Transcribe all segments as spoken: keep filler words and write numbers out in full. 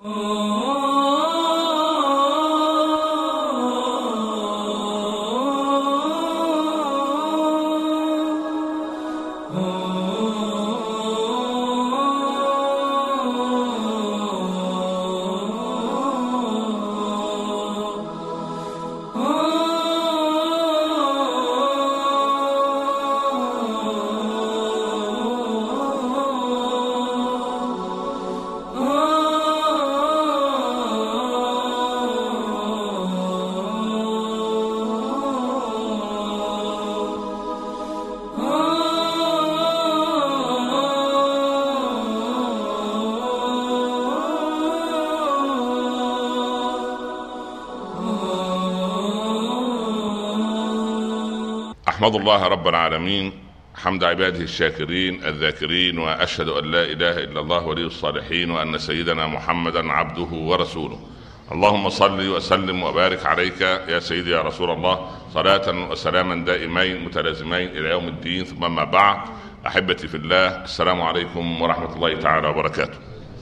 أحمد الله رب العالمين حمد عباده الشاكرين الذاكرين، وأشهد أن لا إله إلا الله ولي الصالحين، وأن سيدنا محمدا عبده ورسوله. اللهم صل وسلم وبارك عليك يا سيدي يا رسول الله، صلاة وسلاما دائمين متلازمين إلى يوم الدين. ثم ما بعد، أحبتي في الله، السلام عليكم ورحمة الله تعالى وبركاته.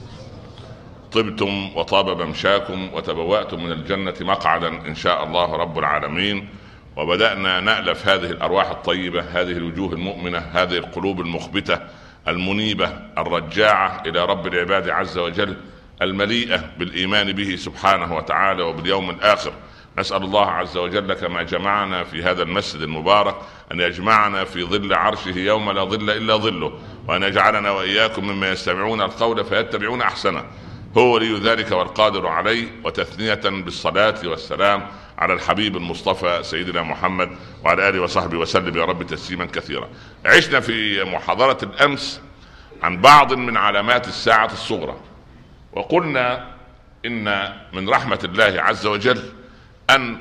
طبتم وطاب ممشاكم وتبوأتم من الجنة مقعدا إن شاء الله رب العالمين، وبدأنا نألف هذه الأرواح الطيبة، هذه الوجوه المؤمنة، هذه القلوب المخبتة المنيبة الرجاعة إلى رب العباد عز وجل، المليئة بالإيمان به سبحانه وتعالى وباليوم الآخر. نسأل الله عز وجل كما جمعنا في هذا المسجد المبارك أن يجمعنا في ظل عرشه يوم لا ظل إلا ظله، وأن يجعلنا وإياكم مما يستمعون القول فيتبعون أحسنه. هو ولي ذلك والقادر عليه. وتثنية بالصلاة والسلام على الحبيب المصطفى سيدنا محمد وعلى آله وصحبه وسلم يا رب تسليما كثيرا. عشنا في محاضرة الأمس عن بعض من علامات الساعة الصغرى، وقلنا إن من رحمة الله عز وجل أن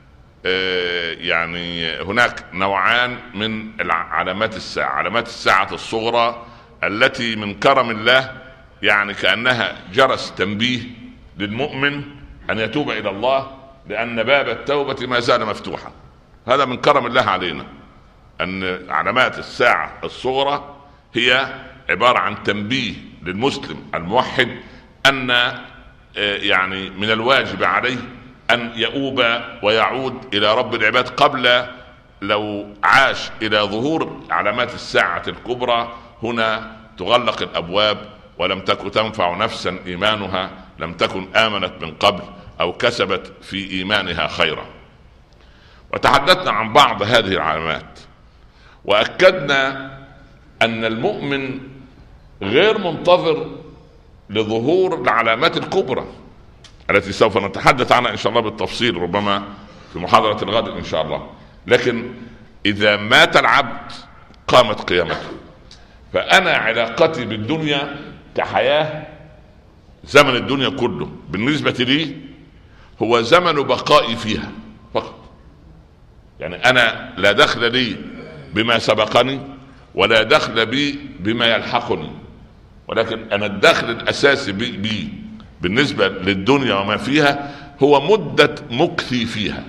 يعني هناك نوعان من علامات الساعة. علامات الساعة الصغرى التي من كرم الله، يعني كأنها جرس تنبيه للمؤمن أن يتوب إلى الله، لأن باب التوبة ما زال مفتوحا. هذا من كرم الله علينا، أن علامات الساعة الصغرى هي عبارة عن تنبيه للمسلم الموحد أن يعني من الواجب عليه أن يؤوب ويعود إلى رب العباد قبل لو عاش إلى ظهور علامات الساعة الكبرى. هنا تغلق الأبواب، ولم تكن تنفع نفسا إيمانها لم تكن آمنت من قبل أو كسبت في إيمانها خيرا. وتحدثنا عن بعض هذه العلامات، وأكدنا أن المؤمن غير منتظر لظهور العلامات الكبرى التي سوف نتحدث عنها إن شاء الله بالتفصيل، ربما في محاضرة الغد إن شاء الله. لكن إذا مات العبد قامت قيامته. فأنا علاقتي بالدنيا كحياة، زمن الدنيا كله بالنسبة لي هو زمن بقائي فيها فقط. يعني أنا لا دخل لي بما سبقني ولا دخل بي بما يلحقني، ولكن أنا الدخل الأساسي بي, بي بالنسبة للدنيا وما فيها هو مدة مكثي فيها،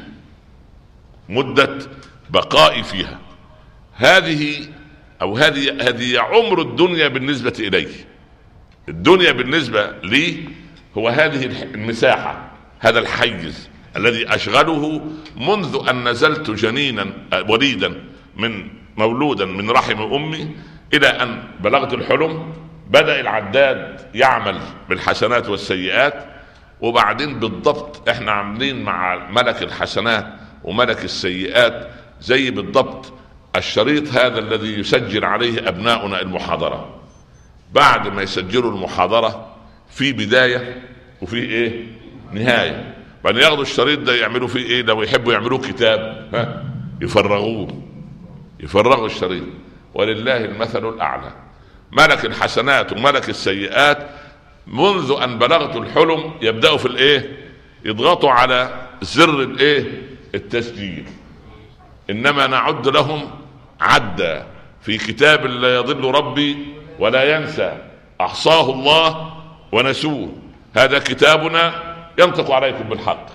مدة بقائي فيها. هذه أو هذه هذه عمر الدنيا بالنسبة إلي. الدنيا بالنسبة لي هو هذه المساحة، هذا الحيز الذي أشغله منذ أن نزلت جنينا وليدا من مولودا من رحم أمي إلى أن بلغت الحلم. بدأ العداد يعمل بالحسنات والسيئات، وبعدين بالضبط احنا عاملين مع ملك الحسنات وملك السيئات زي بالضبط الشريط هذا الذي يسجل عليه أبناؤنا المحاضرة. بعد ما يسجلوا المحاضرة في بداية وفي ايه نهاية، بعد ياخدوا الشريط ده يعملوا فيه ايه؟ لو يحبوا يعملوه كتاب ها يفرغوه، يفرغوا الشريط. ولله المثل الأعلى. ملك الحسنات وملك السيئات منذ أن بلغت الحلم يبدأوا في الايه؟ يضغطوا على زر الايه؟ التسجيل. إنما نعد لهم عدا في كتاب لا يضل ربي ولا ينسى، أحصاه الله ونسوه، هذا كتابنا ينطق عليكم بالحق.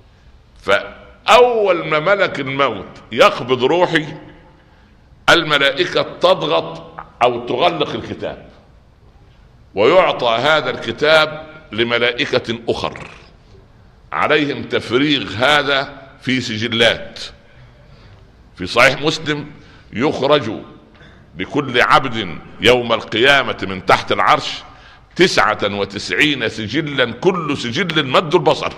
فأول ما ملك الموت يقبض روحي الملائكة تضغط أو تغلق الكتاب، ويعطى هذا الكتاب لملائكة أخر عليهم تفريغ هذا في سجلات. في صحيح مسلم يخرج لكل عبد يوم القيامة من تحت العرش تسعة وتسعين سجلا، كل سجل مد البصر،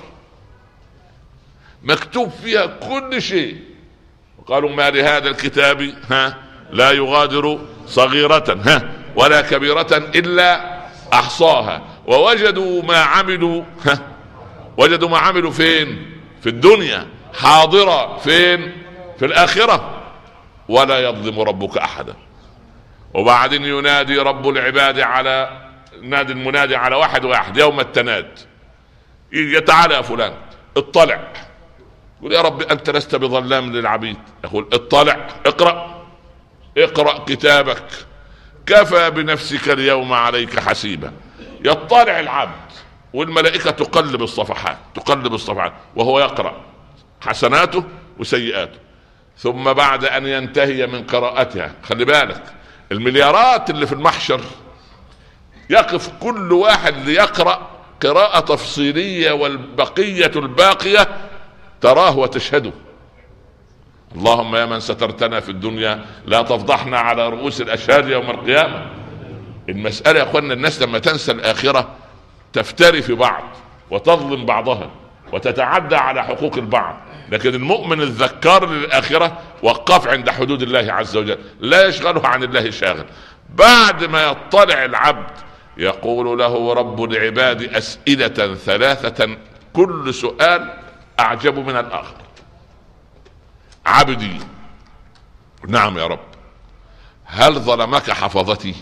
مكتوب فيها كل شيء. وقالوا ما لهذا الكتاب ها لا يغادر صغيرة ها ولا كبيرة إلا أحصاها ووجدوا ما عملوا ها وجدوا ما عملوا فين؟ في الدنيا، حاضرة فين؟ في الآخرة، ولا يظلم ربك أحدا. وبعدين ينادي رب العباد على نادي المنادي على واحد واحد يوم التناد، يتعالى يا فلان اطلع، يقول يا رب أنت لست بظلام للعبيد، يقول اطلع اقرأ اقرأ كتابك كفى بنفسك اليوم عليك حسيبا. يطلع العبد والملائكة تقلب الصفحات تقلب الصفحات وهو يقرأ حسناته وسيئاته، ثم بعد أن ينتهي من قراءتها، خلي بالك المليارات اللي في المحشر، يقف كل واحد ليقرأ قراءة تفصيلية والبقية الباقية تراه وتشهده. اللهم يا من سترتنا في الدنيا لا تفضحنا على رؤوس الأشهاد يوم القيامة. المسألة يا أخوانا الناس لما تنسى الآخرة تفتري في بعض وتظلم بعضها وتتعدى على حقوق البعض، لكن المؤمن الذكار للآخرة وقف عند حدود الله عز وجل، لا يشغله عن الله شاغل. بعد ما يطلع العبد يقول له رب العباد أسئلة ثلاثة كل سؤال أعجب من الآخر. عبدي، نعم يا رب، هل ظلمك حفظتي؟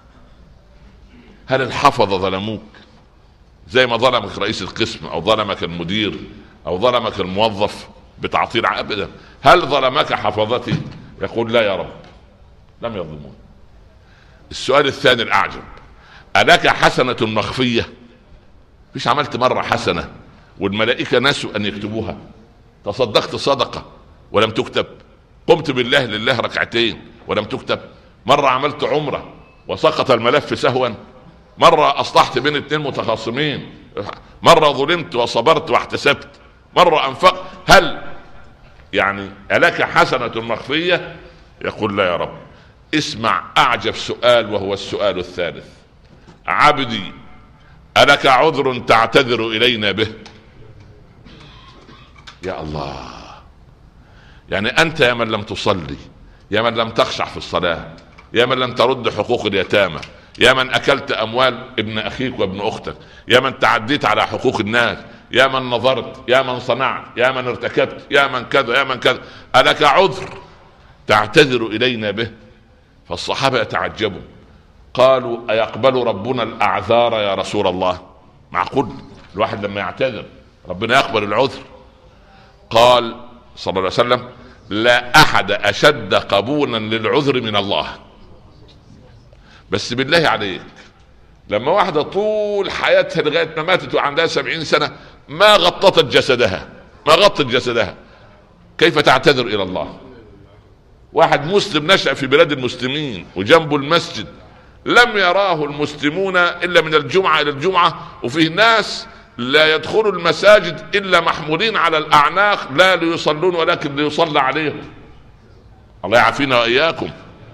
هل الحفظة ظلموك زي ما ظلمك رئيس القسم او ظلمك المدير او ظلمك الموظف بتعطيل ابدا؟ هل ظلمك حفظتي؟ يقول لا يا رب لم يظلمون. السؤال الثاني الاعجب، ألك حسنة مخفية؟ فيش عملت مرة حسنة والملائكة نسوا ان يكتبوها؟ تصدقت صدقة ولم تكتب؟ قمت بالله لله ركعتين ولم تكتب؟ مرة عملت عمرة وسقط الملف سهوا؟ مرة اصلحت بين اتنين متخاصمين؟ مرة ظلمت وصبرت واحتسبت؟ مرة انفقت؟ هل يعني ألك حسنة مخفية؟ يقول لا يا رب. اسمع اعجب سؤال وهو السؤال الثالث، عبدي ألك عذر تعتذر الينا به؟ يا الله، يعني انت يا من لم تصلي، يا من لم تخشع في الصلاة، يا من لم ترد حقوق اليتامى، يا من اكلت اموال ابن اخيك وابن اختك، يا من تعديت على حقوق الناس، يا من نظرت، يا من صنعت، يا من ارتكبت، يا من كذا يا من كذا، ألك عذر تعتذر الينا به؟ فالصحابة يتعجبوا، قالوا أيقبل ربنا الأعذار يا رسول الله؟ معقول الواحد لما يعتذر ربنا يقبل العذر؟ قال صلى الله عليه وسلم لا أحد أشد قبولا للعذر من الله. بس بالله عليك، لما واحدة طول حياتها لغاية ما ماتت وعندها سبعين سنة ما غطت جسدها ما غطت جسدها كيف تعتذر إلى الله؟ واحد مسلم نشأ في بلاد المسلمين وجنبه المسجد لم يراه المسلمون إلا من الجمعة إلى الجمعة، وفيه ناس لا يدخلوا المساجد إلا محمولين على الأعناق لا ليصلون ولكن ليصلى عليهم. الله يعافينا وإياكم.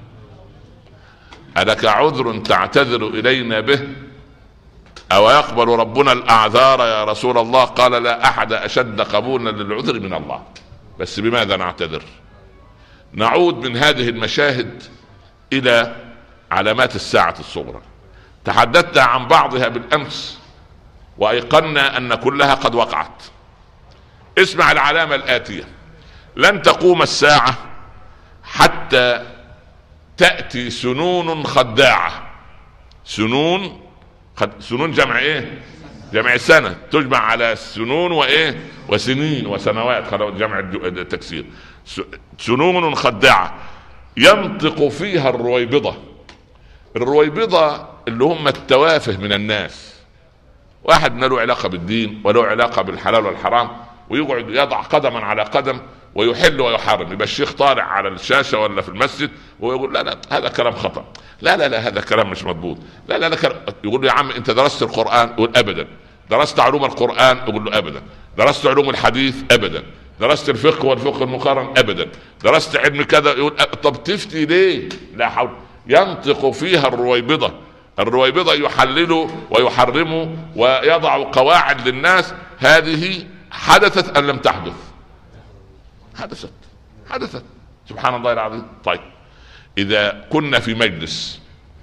ألك عذر تعتذر إلينا به؟ أو يقبل ربنا الأعذار يا رسول الله؟ قال لا أحد أشد قبولا للعذر من الله. بس بماذا نعتذر؟ نعود من هذه المشاهد إلى علامات الساعة الصغرى. تحدثت عن بعضها بالأمس وأيقنا أن كلها قد وقعت. اسمع العلامة الآتية: لن تقوم الساعة حتى تأتي سنون خداعة. سنون خد... سنون جمع ايه؟ جمع سنة، تجمع على سنون وايه وسنين وسنوات، جمع التكسير. سنون خداعة ينطق فيها الرويبضة. الرويبضة اللي هم التوافه من الناس، واحد ما له علاقة بالدين وله علاقة بالحلال والحرام ويقعد يضع قدما على قدم ويحل ويحرم. يبقى الشيخ طالع على الشاشة ولا في المسجد ويقول لا لا هذا كلام خطأ، لا لا لا هذا كلام مش مضبوط، لا لا لا كلام. يقول له يا عم انت درست القرآن؟ يقول ابدا. درست علوم القرآن؟ يقول له ابدا. درست علوم الحديث؟ ابدا. درست الفقه والفقه المقارن؟ ابدا. درست علم كذا؟ يقول أب... طب تفتي ليه؟ لا حول. ينطق فيها الرويبضة. الرويبضة يحلل ويحرم ويضع قواعد للناس. هذه حدثت أم لم تحدث؟ حدثت حدثت سبحان الله العظيم. طيب إذا كنا في مجلس،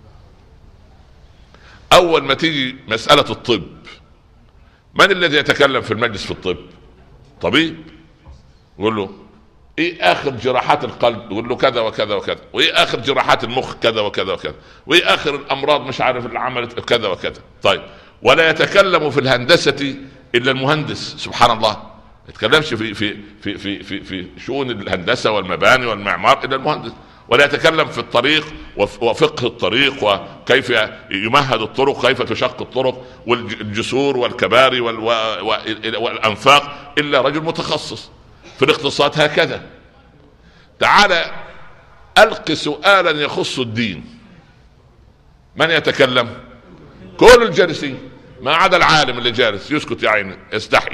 أول ما تيجي مسألة الطب، من الذي يتكلم في المجلس في الطب؟ طبيب. يقول له ايه اخر جراحات القلب؟ يقول له كذا وكذا وكذا. وايه اخر جراحات المخ؟ كذا وكذا وكذا. وايه اخر الامراض مش عارف اللي عملت كذا وكذا. طيب ولا يتكلم في الهندسة الا المهندس سبحان الله. ما يتكلمش في في في في في في شؤون الهندسة والمباني والمعمار الا المهندس. ولا يتكلم في الطريق وفقه الطريق وكيف يمهد الطرق، كيف تشق الطرق والجسور والكباري والأنفاق إلا رجل متخصص في الاقتصاد. هكذا. تعالى ألق سؤالا يخص الدين، من يتكلم؟ كل الجالسين ما عدا العالم اللي جالس يسكت يا عيني يستحي.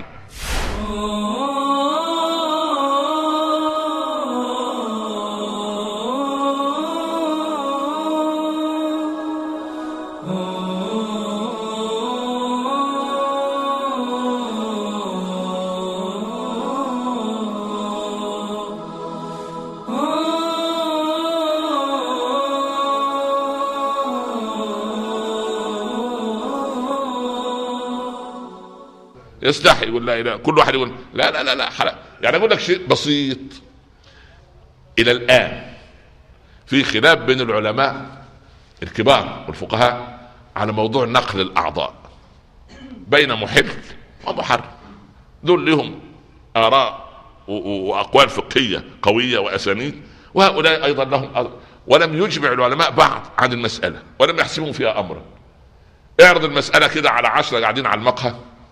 يستحي يقول لا اله. كل واحد يقول لا لا لا لا حرام. يعني اقول لك شيء بسيط. الى الان في خلاف بين العلماء الكبار والفقهاء على موضوع نقل الاعضاء بين محل ومحرم. دول لهم اراء واقوال فقهيه قويه واسانيد، وهؤلاء ايضا لهم أرض. ولم يجمع العلماء بعض عن المساله ولم يحسبوا فيها امرا. اعرض المساله كده على عشرة قاعدين على المقهى،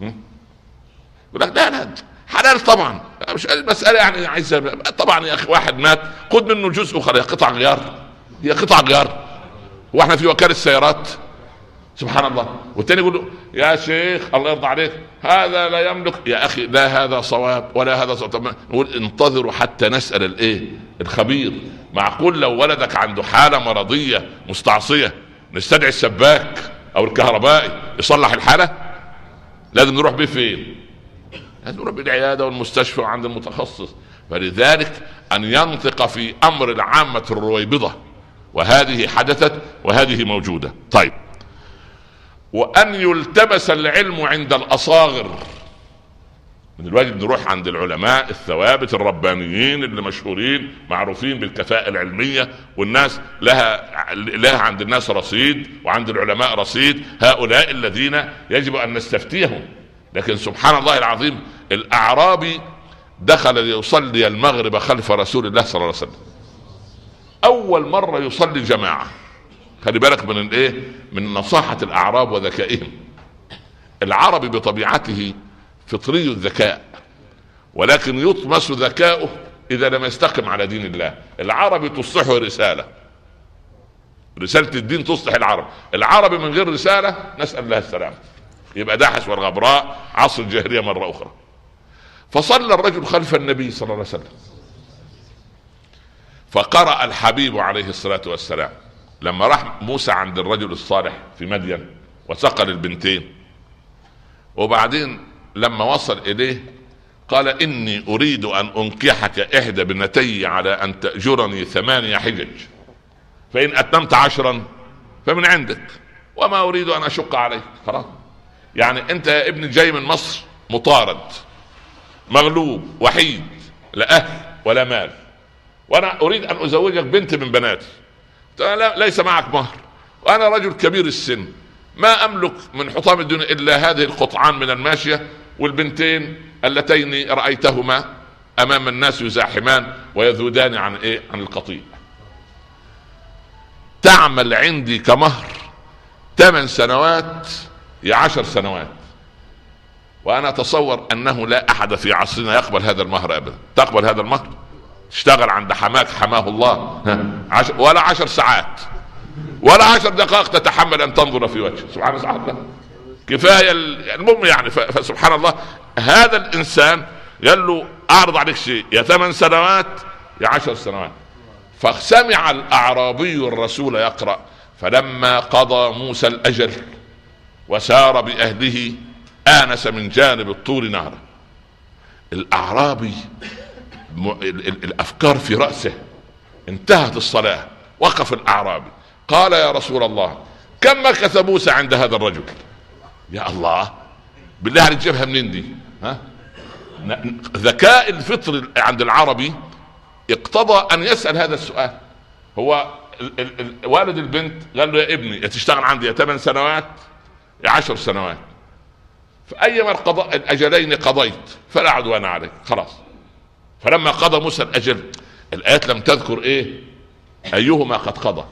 يقول لك لا لا حلال طبعا، مش المسألة يعني عايزة طبعا يا اخي واحد مات خد منه جزء وخلاص. قطع غيار، هي قطع غيار واحنا في وكالة السيارات سبحان الله. والتاني يقول له يا شيخ الله يرضى عليك هذا لا يملك. يا اخي لا هذا صواب ولا هذا صواب. طب نقول انتظروا حتى نسأل الايه الخبير. معقول لو ولدك عنده حالة مرضية مستعصية نستدعي السباك او الكهربائي يصلح الحالة؟ لازم نروح بيه فين؟ نروح بالعيادة والمستشفى وعند المتخصص. فلذلك أن ينطق في أمر العامة الرويبضة، وهذه حدثت وهذه موجودة. طيب وأن يلتبس العلم عند الأصاغر. من الواجب نروح عند العلماء الثوابت الربانيين اللي مشهورين معروفين بالكفاءة العلمية، والناس لها لها عند الناس رصيد وعند العلماء رصيد. هؤلاء الذين يجب أن نستفتيهم. لكن سبحان الله العظيم الأعرابي دخل ليصلي المغرب خلف رسول الله صلى الله عليه وسلم. أول مرة يصلي جماعة. خلي بالك من الايه من نصاحة الأعراب وذكائهم. العربي بطبيعته فطري الذكاء، ولكن يطمس ذكاؤه إذا لم يستقم على دين الله. العربي تصلحه رسالة، رسالة الدين تصلح العرب. العربي من غير رسالة نسأل الله السلام، يبقى داحس والغبراء عصر الجاهلية مرة أخرى. فصلى الرجل خلف النبي صلى الله عليه وسلم، فقرأ الحبيب عليه الصلاة والسلام لما راح موسى عند الرجل الصالح في مدين وسقى البنتين، وبعدين لما وصل إليه قال إني أريد أن أنكحك إحدى بنتي على أن تأجرني ثمانية حجج، فإن أتممت عشرا فمن عندك وما أريد أن أشق عليك. خلاص يعني أنت يا ابن جاي من مصر مطارد مغلوب وحيد لا أهل ولا مال، وأنا أريد أن أزوجك بنت من بناتي، ليس معك مهر، وأنا رجل كبير السن ما أملك من حطام الدنيا إلا هذه القطعان من الماشية والبنتين اللتين رأيتهما أمام الناس يزاحمان ويذودان عن إيه عن القطيع. تعمل عندي كمهر ثمان سنوات يا عشر سنوات، وأنا أتصور أنه لا أحد في عصرنا يقبل هذا المهر أبدا. تقبل هذا المهر؟ اشتغل عند حماك حماه الله عشر ولا عشر ساعات ولا عشر دقائق تتحمل أن تنظر في وجهه. سبحان الله. كفايه المهم يعني. فسبحان الله هذا الانسان قال له اعرض عليك شيء يا ثمان سنوات يا عشر سنوات. فسمع الاعرابي الرسول يقرأ فلما قضى موسى الاجل وسار باهله آنس من جانب الطور نارا. الاعرابي الافكار في رأسه. انتهت الصلاة وقف الاعرابي قال يا رسول الله كم مكث موسى عند هذا الرجل؟ يا الله بالله عليك جابها منين دي؟ ها؟ ذكاء الفطر عند العربي اقتضى ان يسأل هذا السؤال. هو ال ال ال والد البنت قال له يا ابني يا تشتغل عندي يا ثمان سنوات يا عشر سنوات، فأيما القضاء الأجلين قضيت فلا عدوان عليك خلاص. فلما قضى موسى الأجل الآيات لم تذكر ايه ايهما قد قضى.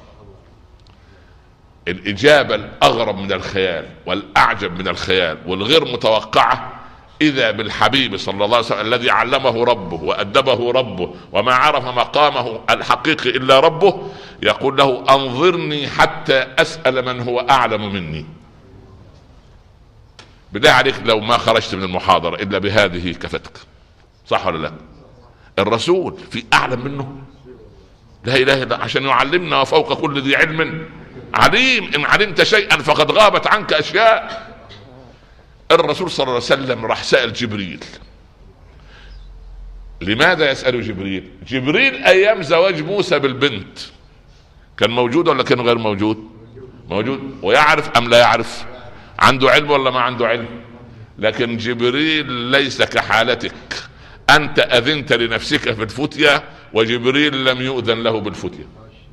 الإجابة الأغرب من الخيال والأعجب من الخيال والغير متوقعة إذا بالحبيب صلى الله عليه وسلم الذي علمه ربه وأدبه ربه وما عرف مقامه الحقيقي إلا ربه يقول له أنظرني حتى أسأل من هو أعلم مني. بالله عليك لو ما خرجت من المحاضرة إلا بهذه كفتك، صح ولا لا؟ الرسول في أعلم منه؟ لا إله إلا الله عشان يعلمنا وفوق كل ذي علم عليم. إن علمت شيئا فقد غابت عنك أشياء. الرسول صلى الله عليه وسلم راح سأل جبريل. لماذا يسأل جبريل؟ جبريل أيام زواج موسى بالبنت كان موجود ولا كان غير موجود؟ موجود. ويعرف أم لا يعرف؟ عنده علم ولا ما عنده علم؟ لكن جبريل ليس كحالتك، أنت أذنت لنفسك في الفتية وجبريل لم يؤذن له بالفتية.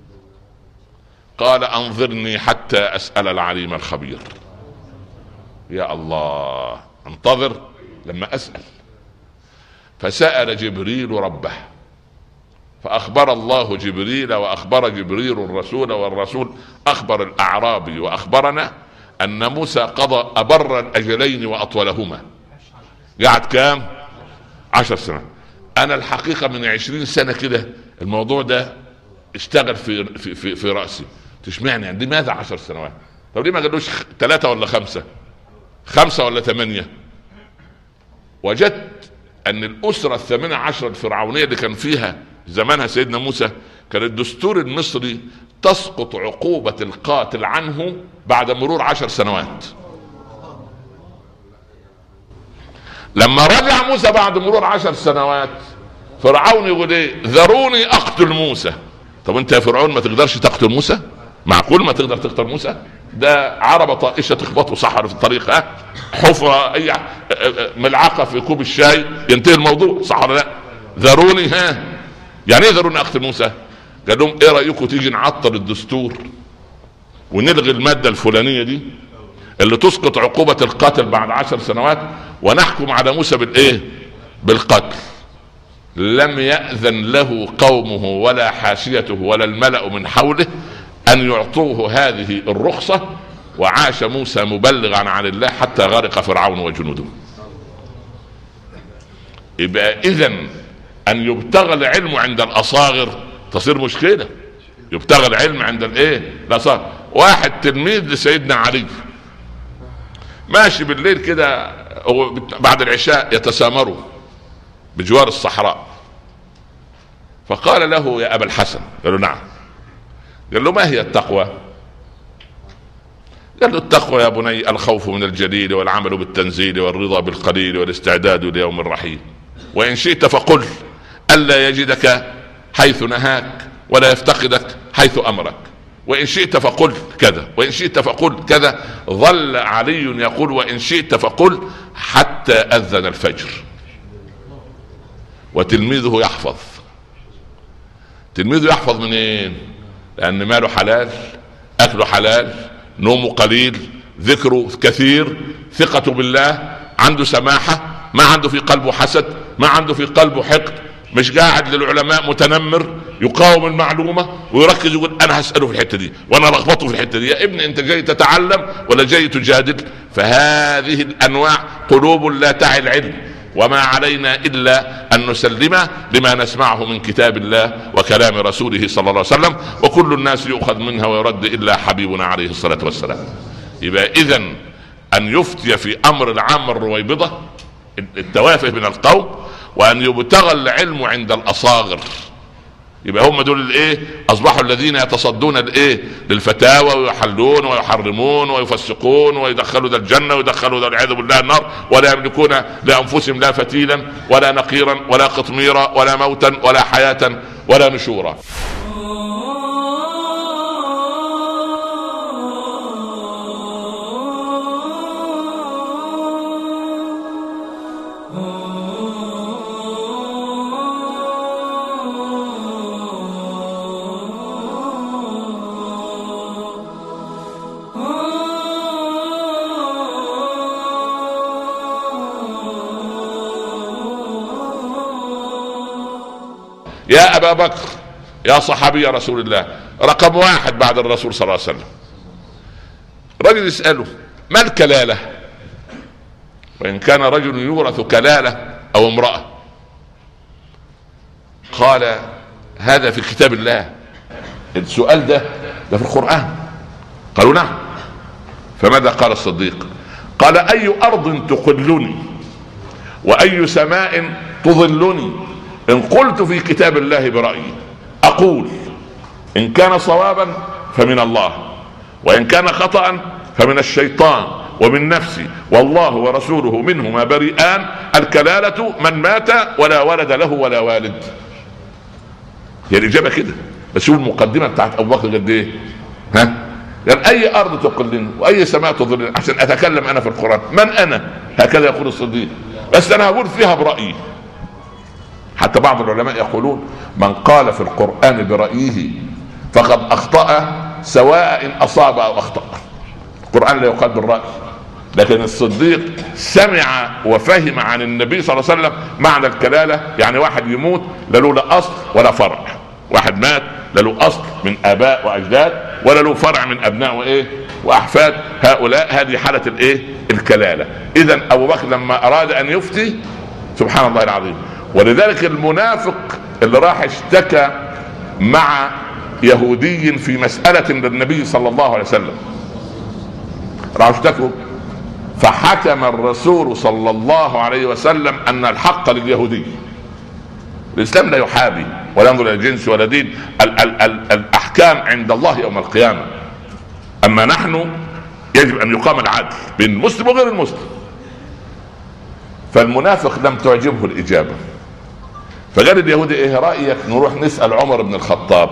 قال أنظرني حتى أسأل العليم الخبير. يا الله انتظر لما أسأل. فسأل جبريل ربه فأخبر الله جبريل وأخبر جبريل الرسول والرسول أخبر الأعرابي وأخبرنا أن موسى قضى أبر الأجلين وأطولهما. قعد كام؟ عشر سنة. أنا الحقيقة من عشرين سنة كده الموضوع ده اشتغل في في في, في رأسي. تشمعني يعني لماذا عشر سنوات؟ طب ليه ما قالوش ثلاثة ولا خمسة؟ خمسة ولا ثمانية؟ وجدت أن الأسرة الثامنة عشر الفرعونية اللي كان فيها زمانها سيدنا موسى كان الدستور المصري تسقط عقوبة القاتل عنه بعد مرور عشر سنوات. لما رجع موسى بعد مرور عشر سنوات فرعون يقول ايه؟ ذروني اقتل موسى. طب انت يا فرعون ما تقدرش تقتل موسى؟ معقول ما تقدر تقتل موسى؟ ده عربة طائشة تخبطه صحر في الطريق، ها حفرة اي ملعقة في كوب الشاي ينتهي الموضوع، صح ولا لا؟ ذروني ها يعني ايه ذروني اقتل موسى؟ قال لهم ايه رأيكم تيجي نعطل الدستور ونلغي المادة الفلانية دي اللي تسقط عقوبة القتل بعد عشر سنوات ونحكم على موسى بالايه؟ بالقتل. لم يأذن له قومه ولا حاشيته ولا الملأ من حوله ان يعطوه هذه الرخصة، وعاش موسى مبلغا عن الله حتى غرق فرعون وجنوده. يبقى اذن ان يبتغى العلم عند الاصاغر تصير مشكلة. يبتغى العلم عند الايه؟ الاصاغر. واحد تلميذ لسيدنا علي ماشي بالليل كده بعد العشاء يتسامروا بجوار الصحراء، فقال له يا أبا الحسن، قال له نعم. قال له ما هي التقوى؟ قال له التقوى يا بني الخوف من الجليل والعمل بالتنزيل والرضا بالقليل والاستعداد ليوم الرحيل، وإن شئت فقل ألا يجدك حيث نهاك ولا يفتقدك حيث أمرك، وإن شئت فقل كذا وإن شئت فقل كذا. ظل علي يقول وإن شئت فقل حتى أذن الفجر. وتلميذه يحفظ. تلميذه يحفظ منين؟ لأن ماله حلال، أكله حلال، نومه قليل، ذكره كثير، ثقته بالله، عنده سماحة، ما عنده في قلبه حسد، ما عنده في قلبه حقد، مش قاعد للعلماء متنمر يقاوم المعلومة ويركز يقول أنا هسأله في الحتة دي وأنا لخبطه في الحتة دي. يا ابني أنت جاي تتعلم ولا جاي تجادل؟ فهذه الأنواع قلوب لا تعي العلم، وما علينا إلا أن نسلم لما نسمعه من كتاب الله وكلام رسوله صلى الله عليه وسلم، وكل الناس يؤخذ منها ويرد إلا حبيبنا عليه الصلاة والسلام. يبقى إذن ان يفتي في امر العام الرويبضة التوافه من القوم، وان يبتغى العلم عند الاصاغر. يبقى هم دول الايه؟ اصبحوا الذين يتصدون الايه؟ للفتاوى ويحلون ويحرمون ويفسقون ويدخلوا ذا الجنه ويدخلوا ذا والعياذ بالله النار، ولا يملكون لانفسهم لا فتيلا ولا نقيرا ولا قطميرا ولا موتا ولا حياه ولا نشورا. يا أبا بكر يا صحابي يا رسول الله، رقم واحد بعد الرسول صلى الله عليه وسلم، رجل يسأله ما الكلالة؟ وإن كان رجل يورث كلالة أو امرأة. قال هذا في كتاب الله. السؤال ده ده في القرآن. قالوا نعم. فماذا قال الصديق؟ قال أي أرض تقلني وأي سماء تظلني إن قلت في كتاب الله برأيي. أقول إن كان صوابا فمن الله، وإن كان خطأ فمن الشيطان ومن نفسي، والله ورسوله منهما بريئان. الكلالة من مات ولا ولد له ولا والد. هي الإجابة كده، بس شوف المقدمة بتاعت أبو بكر قد إيه. ها؟ يعني أي أرض تقلني وأي سماء تظلني عشان أتكلم أنا في القرآن. من أنا؟ هكذا يقول الصديق، بس أنا هقول فيها برأيي. حتى بعض العلماء يقولون من قال في القرآن برأيه فقد أخطأ سواء إن أصاب أو أخطأ. القرآن لا يقال بالرأي، لكن الصديق سمع وفهم عن النبي صلى الله عليه وسلم معنى الكلالة. يعني واحد يموت لا له لا أصل ولا فرع، واحد مات لا له أصل من آباء وأجداد ولا له فرع من أبناء وإيه وأحفاد، هؤلاء هذه حالة الإيه الكلالة. إذن أبو بكر لما أراد أن يفتي سبحان الله العظيم. ولذلك المنافق اللي راح اشتكى مع يهودي في مسألة للنبي صلى الله عليه وسلم، راح اشتكوا فحكم الرسول صلى الله عليه وسلم أن الحق لليهودي. الإسلام لا يحابي ولا ينظر إلى جنس ولا دين، ال- ال- ال- الأحكام عند الله يوم القيامة. أما نحن يجب أن يقام العدل بين المسلم وغير المسلم. فالمنافق لم تعجبه الإجابة، فقال اليهودي ايه رأيك نروح نسأل عمر بن الخطاب؟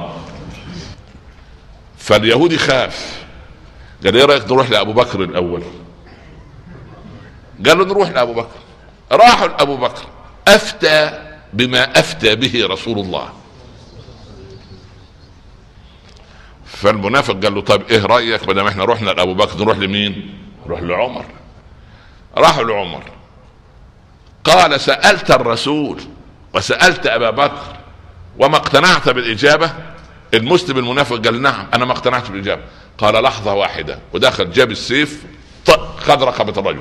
فاليهودي خاف، قال ايه رأيك نروح لأبو بكر الأول؟ قالوا نروح لأبو بكر. راحوا لأبو بكر، أفتى بما أفتى به رسول الله. فالمنافق قال له طيب ايه رأيك بدل ما احنا رحنا لأبو بكر نروح لمين؟ نروح لعمر. راحوا لعمر، قال سألت الرسول وسألت أبا بكر وما اقتنعت بالإجابة؟ المسلم المنافق قال نعم أنا ما اقتنعت بالإجابة. قال لحظة واحدة، ودخل جاب السيف خذ رقبة الرجل،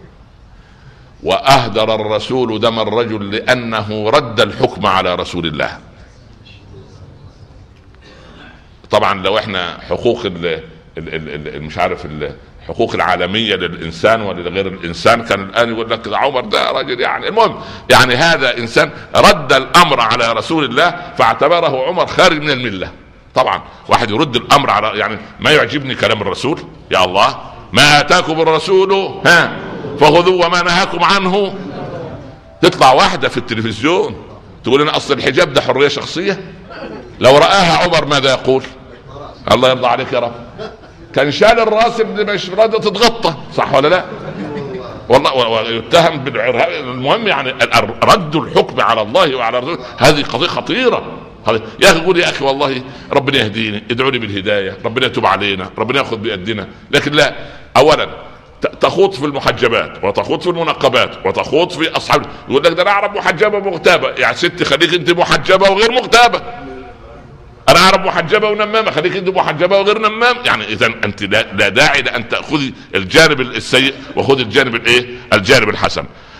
وأهدر الرسول دم الرجل لأنه رد الحكم على رسول الله. طبعا لو احنا حقوق ال ال ال مش عارف الحقوق العالمية للإنسان ولغير الإنسان كان الآن يقول لك عمر ده رجل يعني. المهم يعني هذا إنسان رد الأمر على رسول الله فاعتبره عمر خارج من الملة. طبعا واحد يرد الأمر على يعني ما يعجبني كلام الرسول، يا الله ما آتاكم الرسول ها فخذوا وما نهاكم عنه. تطلع واحدة في التلفزيون تقول لنا أصل الحجاب ده حرية شخصية. لو رآها عمر ماذا يقول؟ الله يرضى عليك يا رب، كان شال الراس اللي مش راضي تتغطى، صح ولا لا؟ والله ويتهم بالعرهاب. المهم يعني رد الحكم على الله وعلى رسوله هذه قضية خطيرة. يا اخي قول يا اخي والله ربنا يهديني، ادعوا لي بالهداية، ربنا يتوب علينا، ربنا ياخذ بيدنا. لكن لا، اولا تخوض في المحجبات وتخوض في المنقبات وتخوض في اصحاب، يقول لك ده انا اعرف محجبة ومغتابة. يا ستي خليك انت محجبة وغير مغتابة. انا اعرف محجبه ونمامه، خليك انت محجبه وغير نمام. يعني اذا انت لا داعي لان تاخذي الجانب السيء وخذ الجانب الايه الجانب الحسن.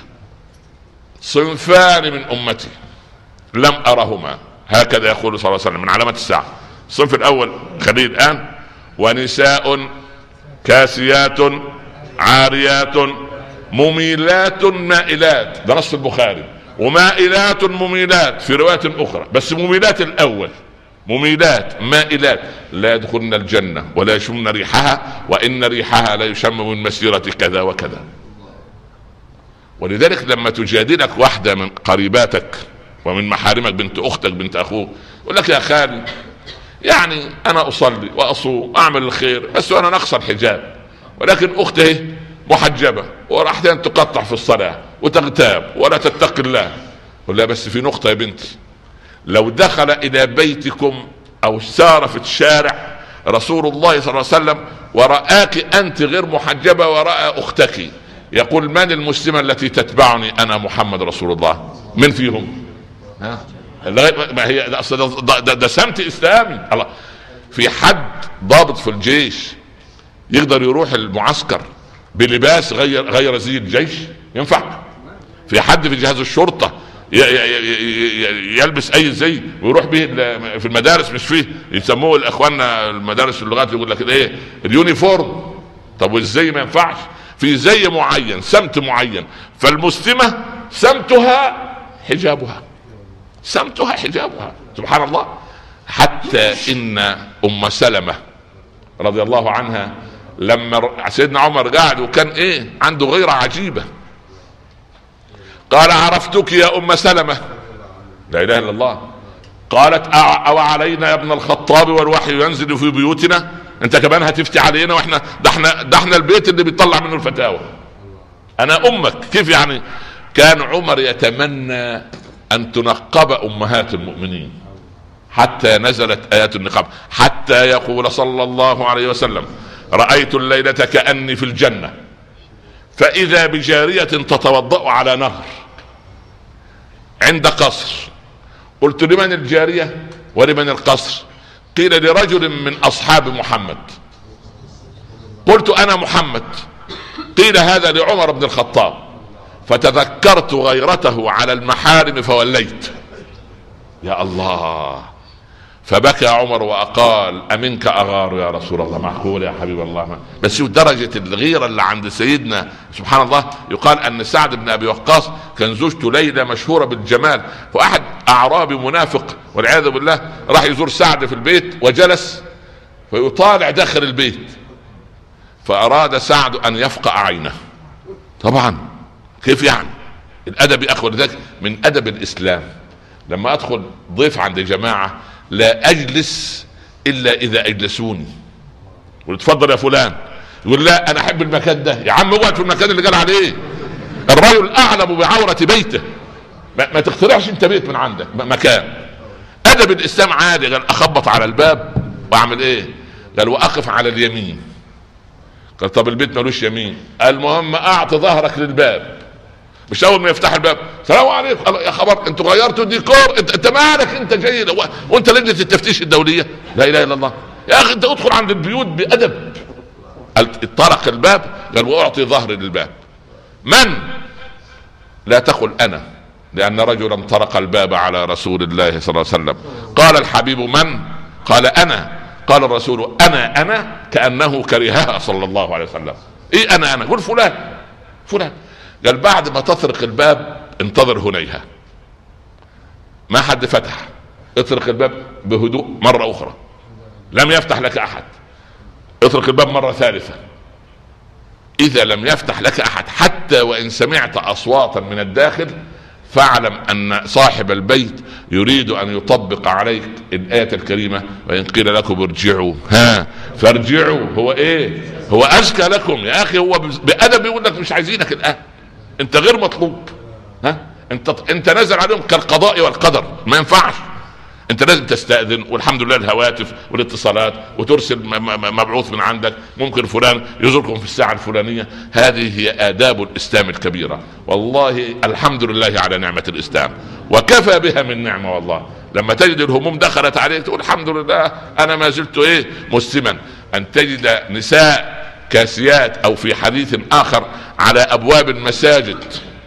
صنفان من امتي لم ارهما، هكذا يقول صلى الله عليه وسلم من علامات الساعه. الصنف الاول خليه الان: ونساء كاسيات عاريات مميلات مائلات، ده نص البخاري، ومائلات مميلات في رواية أخرى، بس مميلات الأول، مميلات مائلات لا يدخلن الجنة ولا يشمن ريحها وإن ريحها لا يشم من مسيرة كذا وكذا. ولذلك لما تجادلك واحدة من قريباتك ومن محارمك، بنت أختك بنت أخوك، يقول لك يا خالي يعني أنا أصلي وأصوم وأعمل الخير بس وأنا نقص الحجاب، ولكن أختي محجبة وراح تقطع في الصلاة وتغتاب ولا تتقي الله. قل لا بس في نقطة يا بنتي، لو دخل إلى بيتكم أو سار في الشارع رسول الله صلى الله عليه وسلم ورآك أنت غير محجبة ورأى أختك، يقول من المسلمة التي تتبعني؟ أنا محمد رسول الله. من فيهم؟ ها؟ ما هي ده, ده, ده, ده سمت إسلامي. الله، في حد ضابط في الجيش يقدر يروح المعسكر بلباس غير غير زي الجيش؟ ينفع؟ في حد في جهاز الشرطة يلبس اي زي ويروح به في المدارس؟ مش فيه يسموه الاخواننا المدارس اللغات يقول لك ايه اليونيفورم. طب والزي ما ينفعش؟ في زي معين، سمت معين. فالمسلمة سمتها حجابها، سمتها حجابها. سبحان الله. حتى ان ام سلمة رضي الله عنها لما سيدنا عمر قاعد وكان ايه عنده غيرة عجيبة، قال عرفتك يا ام سلمة؟ لا اله الا الله. قالت او علينا يا ابن الخطاب والوحي ينزل في بيوتنا؟ انت كمان هتفتي علينا واحنا ده احنا ده احنا البيت اللي بيطلع منه الفتاوى. انا امك كيف يعني؟ كان عمر يتمنى ان تنقب امهات المؤمنين حتى نزلت ايات النقاب، حتى يقول صلى الله عليه وسلم رأيت الليلة كأني في الجنة فإذا بجارية تتوضأ على نهر عند قصر. قلت لمن الجارية ولمن القصر؟ قيل لرجل من أصحاب محمد. قلت أنا محمد. قيل هذا لعمر بن الخطاب. فتذكرت غيرته على المحارم فوليت. يا الله. فبكى عمر وقال أمنك أغار يا رسول الله؟ معقول يا حبيب الله؟ بس شوف درجة الغيرة اللي عند سيدنا. سبحان الله. يقال أن سعد بن أبي وقاص كان زوجته ليلى مشهورة بالجمال، فأحد أعرابي منافق والعياذ بالله راح يزور سعد في البيت وجلس فيطالع داخل البيت، فأراد سعد أن يفقع عينه. طبعا كيف يعني؟ الأدب يا أخوة. ذلك من أدب الإسلام لما أدخل ضيف عند جماعة لا أجلس إلا إذا أجلسوني. يقول تفضل يا فلان، يقول لا أنا أحب المكان ده. يا عم اقعد في المكان اللي قال عليه. الرجل أعلم بعورة بيته، ما, ما تخترعش أنت بيت من عندك مكان. أدب الإسلام عادي. قال أخبط على الباب وأعمل إيه؟ قال وأقف على اليمين. قال طب البيت ملوش يمين. المهم أعطي ظهرك للباب، مش اول ما يفتح الباب السلام عليكم يا خبر انتوا غيرتوا الديكور. انت, انت مالك انت جاي وانت لجنه التفتيش الدوليه؟ لا اله الا الله يا اخي. انت ادخل عند البيوت بادب. طرق الباب قال واعطي ظهري للباب. من؟ لا تقل انا، لان رجلا طرق الباب على رسول الله صلى الله عليه وسلم. قال الحبيب من؟ قال انا. قال الرسول انا انا كانه كرهها صلى الله عليه وسلم. ايه انا انا؟ قل فلان فلان. قال بعد ما تطرق الباب انتظر هنيها. ما حد فتح، اطرق الباب بهدوء مرة اخرى، لم يفتح لك احد. اطرق الباب مرة ثالثة، اذا لم يفتح لك احد حتى وان سمعت اصواتا من الداخل فاعلم ان صاحب البيت يريد ان يطبق عليك الآية الكريمة وان قيل لكم ارجعوا ها فارجعوا. هو ايه؟ هو ازكى لكم يا اخي. هو بأدب يقول لك مش عايزينك الآن، انت غير مطلوب. ها انت انت نازل عليهم كالقضاء والقدر، ما ينفعش. انت لازم تستأذن، والحمد لله الهواتف والاتصالات، وترسل مبعوث من عندك ممكن فلان يزوركم في الساعة الفلانية. هذه هي آداب الإسلام الكبيرة. والله الحمد لله على نعمة الإسلام، وكفى بها من نعمة. والله لما تجد الهموم دخلت عليك تقول الحمد لله أنا ما زلت إيه مسلما. أن تجد نساء كاسيات، أو في حديث آخر على أبواب المساجد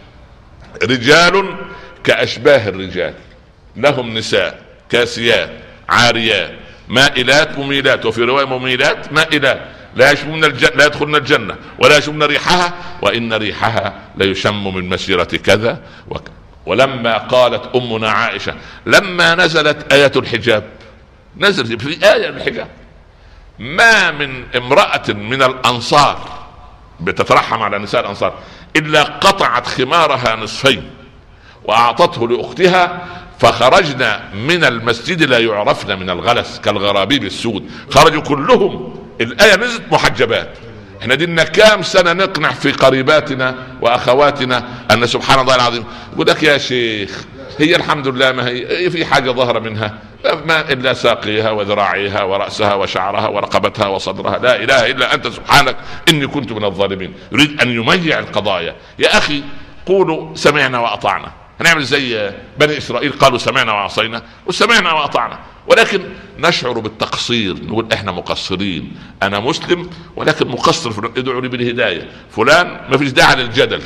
رجال كأشباه الرجال، لهم نساء كاسيات عاريات مائلات مميلات، وفي رواية مميلات مائلات. لا يشمون الجنة، لا يدخلون الجنة ولا يشمون ريحها، وإن ريحها ليشم من مسيرة كذا وكذا. ولما قالت أمنا عائشة لما نزلت آية الحجاب، نزلت في آية الحجاب، ما من امرأة من الأنصار بتترحم على نساء الأنصار إلا قطعت خمارها نصفين وأعطته لأختها، فخرجنا من المسجد لا يعرفن من الغلس كالغرابيب السود، خرجوا كلهم الآية نزلت محجبات. احنا دينا كام سنة نقنع في قريباتنا وأخواتنا أن سبحان الله العظيم، يقول لك يا شيخ هي الحمد لله ما هي في حاجة ظهر منها ما إلا ساقيها وذراعيها ورأسها وشعرها ورقبتها وصدرها، لا إله إلا أنت سبحانك إني كنت من الظالمين. يريد أن يميع القضايا. يا أخي قولوا سمعنا وأطعنا، هنعمل زي بني إسرائيل قالوا سمعنا وعصينا، وسمعنا وأطعنا، ولكن نشعر بالتقصير، نقول احنا مقصرين، انا مسلم ولكن مقصر، فلان ادعوا لي بالهداية، فلان ما فيش داعي للجدل.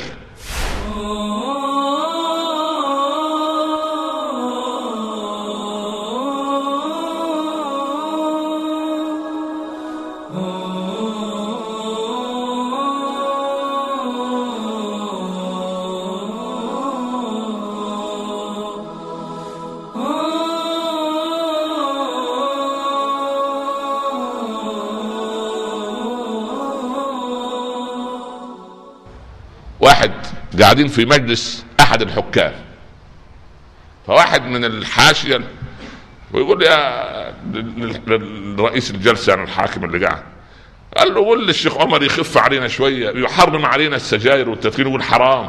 واحد قاعدين في مجلس احد الحكام، فواحد من الحاشية ويقول يا لرئيس الجلسة يعني الحاكم اللي قاعد، قال له قول للشيخ عمر يخف علينا شوية، يحرم علينا السجاير والتدخين، يقول حرام.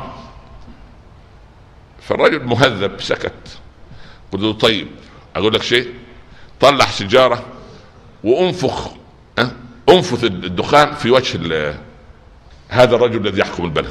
فالرجل مهذب سكت. قلت له طيب اقول لك شيء، طلع سيجارة وانفخ أه؟ انفث الدخان في وجه هذا الرجل الذي يحكم البلد.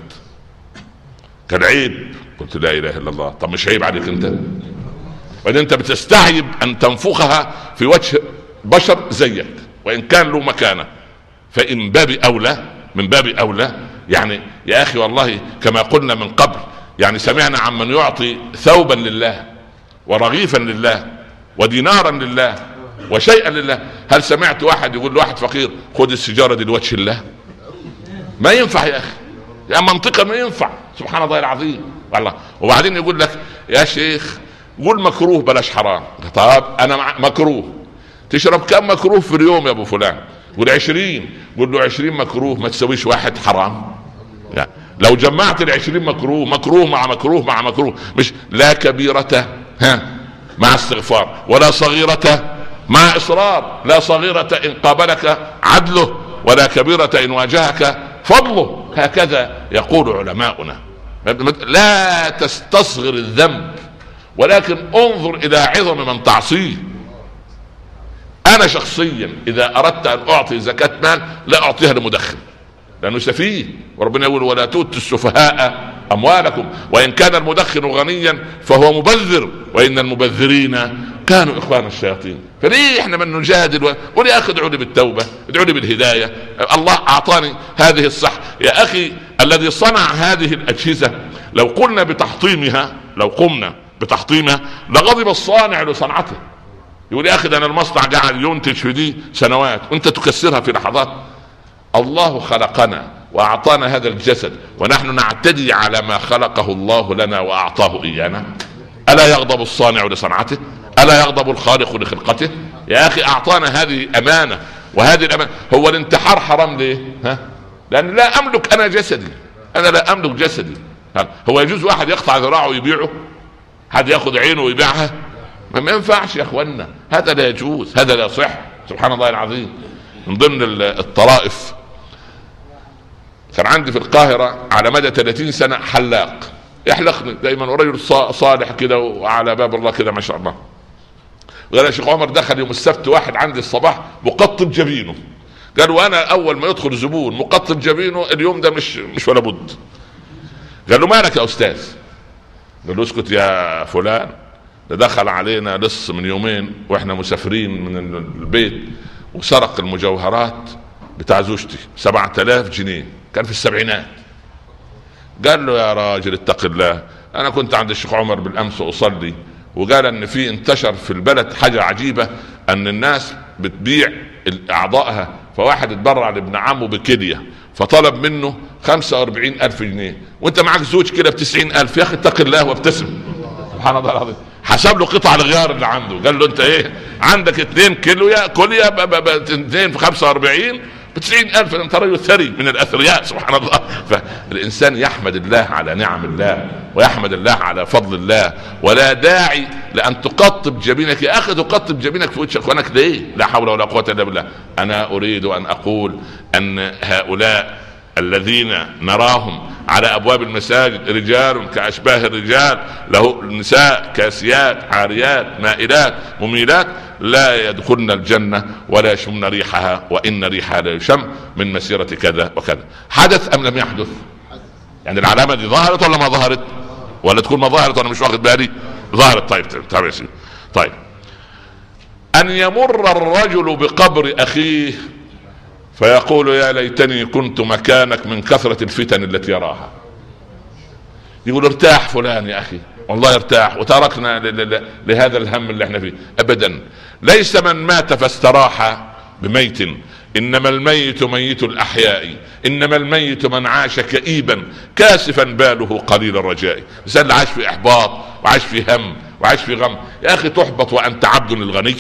كان عيب. قلت لا اله الا الله. طب مش عيب عليك انت؟ وان انت بتستعيب ان تنفخها في وجه بشر زيك وان كان له مكانه، فان باب اولى من باب اولى. يعني يا اخي والله كما قلنا من قبل، يعني سمعنا عن من يعطي ثوبا لله ورغيفا لله ودينارا لله وشيئا لله. هل سمعت واحد يقول لواحد فقير خذ السيجاره دي لوجه الله؟ ما ينفع يا اخي، يا منطقة ما ينفع. سبحان الله العظيم والله. وبعدين يقول لك يا شيخ قول مكروه بلاش حرام. طب انا مكروه، تشرب كم مكروه في اليوم يا ابو فلان؟ قول عشرين. قول له عشرين مكروه ما تسويش واحد حرام. يعني لو جمعت العشرين مكروه، مكروه مع مكروه مع مكروه، مش لا كبيرة ها مع استغفار ولا صغيرة مع اصرار، لا صغيرة ان قابلك عدله ولا كبيرة ان واجهك فضله. هكذا يقول علماؤنا. لا تستصغر الذنب ولكن انظر الى عظم من تعصيه. انا شخصيا اذا اردت ان اعطي زكاة مال لا اعطيها لمدخن لانه سفيه، وربنا يقول ولا تؤتوا السفهاء اموالكم وان كان المدخن غنيا فهو مبذر وان المبذرين كانوا اخوان الشياطين. فليه احنا من نجادل؟ قول يا اخي ادعوا لي بالتوبه، ادعوا لي بالهدايه، الله اعطاني هذه الصح. يا اخي الذي صنع هذه الاجهزه لو قلنا بتحطيمها، لو قمنا بتحطيمها لغضب الصانع لصنعته. يقول يا اخي ده انا المصنع قاعد ينتج في دي سنوات وانت تكسرها في لحظات. الله خلقنا واعطانا هذا الجسد ونحن نعتدي على ما خلقه الله لنا واعطاه ايانا. الا يغضب الصانع لصنعته؟ الا يغضب الخالق لخلقته؟ يا اخي اعطانا هذه امانه، وهذه الامانه. هو الانتحار حرام ليه؟ ها؟ لان لا املك انا جسدي، انا لا املك جسدي. هو يجوز واحد يقطع ذراعه ويبيعه؟ حد ياخذ عينه ويبيعها؟ ما ينفعش يا اخوانا، هذا لا يجوز، هذا لا يصح. سبحان الله العظيم. من ضمن الطرائف كان عندي في القاهرة على مدى ثلاثين سنة حلاق يحلقني دايما، ورجل صالح كده وعلى باب الله كده ما شاء الله. قال يا شيخ عمر دخل يوم السبت واحد عندي الصباح مقطب جبينه. قال وانا اول ما يدخل زبون مقطب جبينه اليوم ده مش مش ولا بد. قال له مالك يا استاذ؟ قال له اسكت يا فلان، ده دخل علينا لص من يومين واحنا مسافرين من البيت وسرق المجوهرات بتاع زوجتي سبعة آلاف جنيه، كان في السبعينات. قال له يا راجل اتق الله، انا كنت عند الشيخ عمر بالامس اصلي وقال ان في انتشر في البلد حاجة عجيبة، ان الناس بتبيع اعضائها فواحد اتبرع لابن عمه بكليه فطلب منه خمسة واربعين الف جنيه، وانت معك زوج كده بتسعين الف، يا اخي اتق الله وابتسم. سبحان الله العظيم. حسب له قطع الغيار اللي عنده، قال له انت ايه عندك اتنين كيلو يا كليه اتنين في خمسة واربعين بتسعين الف، انت رجل ثري من الاثرياء. سبحان الله. فالانسان يحمد الله على نعم الله ويحمد الله على فضل الله، ولا داعي لان تقطب جبينك. يا اخي تقطب جبينك في وجه اخوانك ليه؟ لا حول ولا قوه الا بالله. انا اريد ان اقول ان هؤلاء الذين نراهم على ابواب المساجد رجال كاشباه الرجال، له النساء كاسيات عاريات مائلات مميلات، لا يدخلن الجنة ولا يشمن ريحها، وان ريحها لا يشم من مسيرة كذا وكذا. حدث ام لم يحدث؟ يعني العلامة دي ظهرت ولا ما ظهرت؟ ولا تكون ما ظهرت وانا مش واخد بالي؟ ظهرت. طيب طيب طيب. ان يمر الرجل بقبر اخيه فيقول يا ليتني كنت مكانك من كثرة الفتن التي يراها. يقول ارتاح فلان يا اخي، والله ارتاح وتركنا لهذا الهم اللي احنا فيه. ابدا، ليس من مات فاستراح بميت، انما الميت ميت الاحياء، انما الميت من عاش كئيبا كاسفا باله قليل الرجاء. الانسان اللي عاش في احباط وعاش في هم وعاش في غم، يا اخي تحبط وانت عبد للغني؟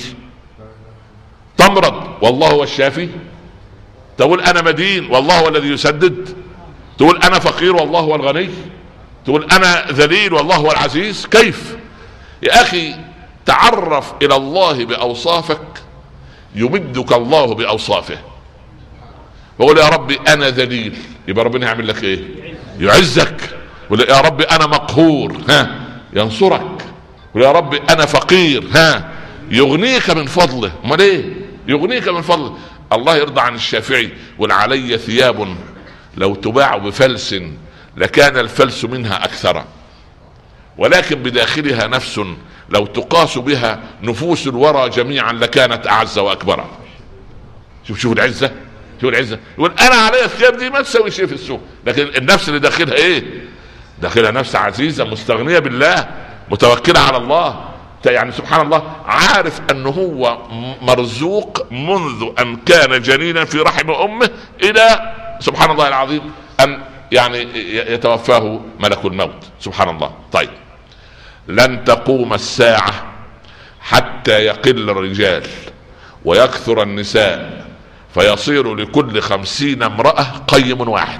تمرض والله هو الشافي؟ تقول انا مدين والله هو الذي يسدد؟ تقول انا فقير والله هو الغني؟ تقول انا ذليل والله هو العزيز؟ كيف يا اخي؟ تعرف الى الله باوصافك يمدك الله باوصافه. بقول يا ربي انا ذليل، يبقى ربنا يعمل لك ايه؟ يعزك. يقول يا ربي انا مقهور، ها ينصرك. يقول يا ربي انا فقير، ها يغنيك من فضله. امال ايه؟ يغنيك من فضله. الله يرضى عن الشافعي والعلي ثياب لو تباع بفلس لكان الفلس منها اكثر، ولكن بداخلها نفس لو تقاس بها نفوس الورى جميعا لكانت اعز واكبر. شوف شوف العزه، شوف العزه. يقول انا علي الثياب دي ما تسوي شيء في السوق، لكن النفس اللي داخلها ايه؟ داخلها نفس عزيزه مستغنيه بالله متوكله على الله. يعني سبحان الله، عارف انه هو مرزوق منذ ان كان جنينا في رحم امه الى سبحان الله العظيم ان يعني يتوفاه ملك الموت. سبحان الله. طيب، لن تقوم الساعة حتى يقل الرجال ويكثر النساء فيصير لكل خمسين امرأة قيم واحد.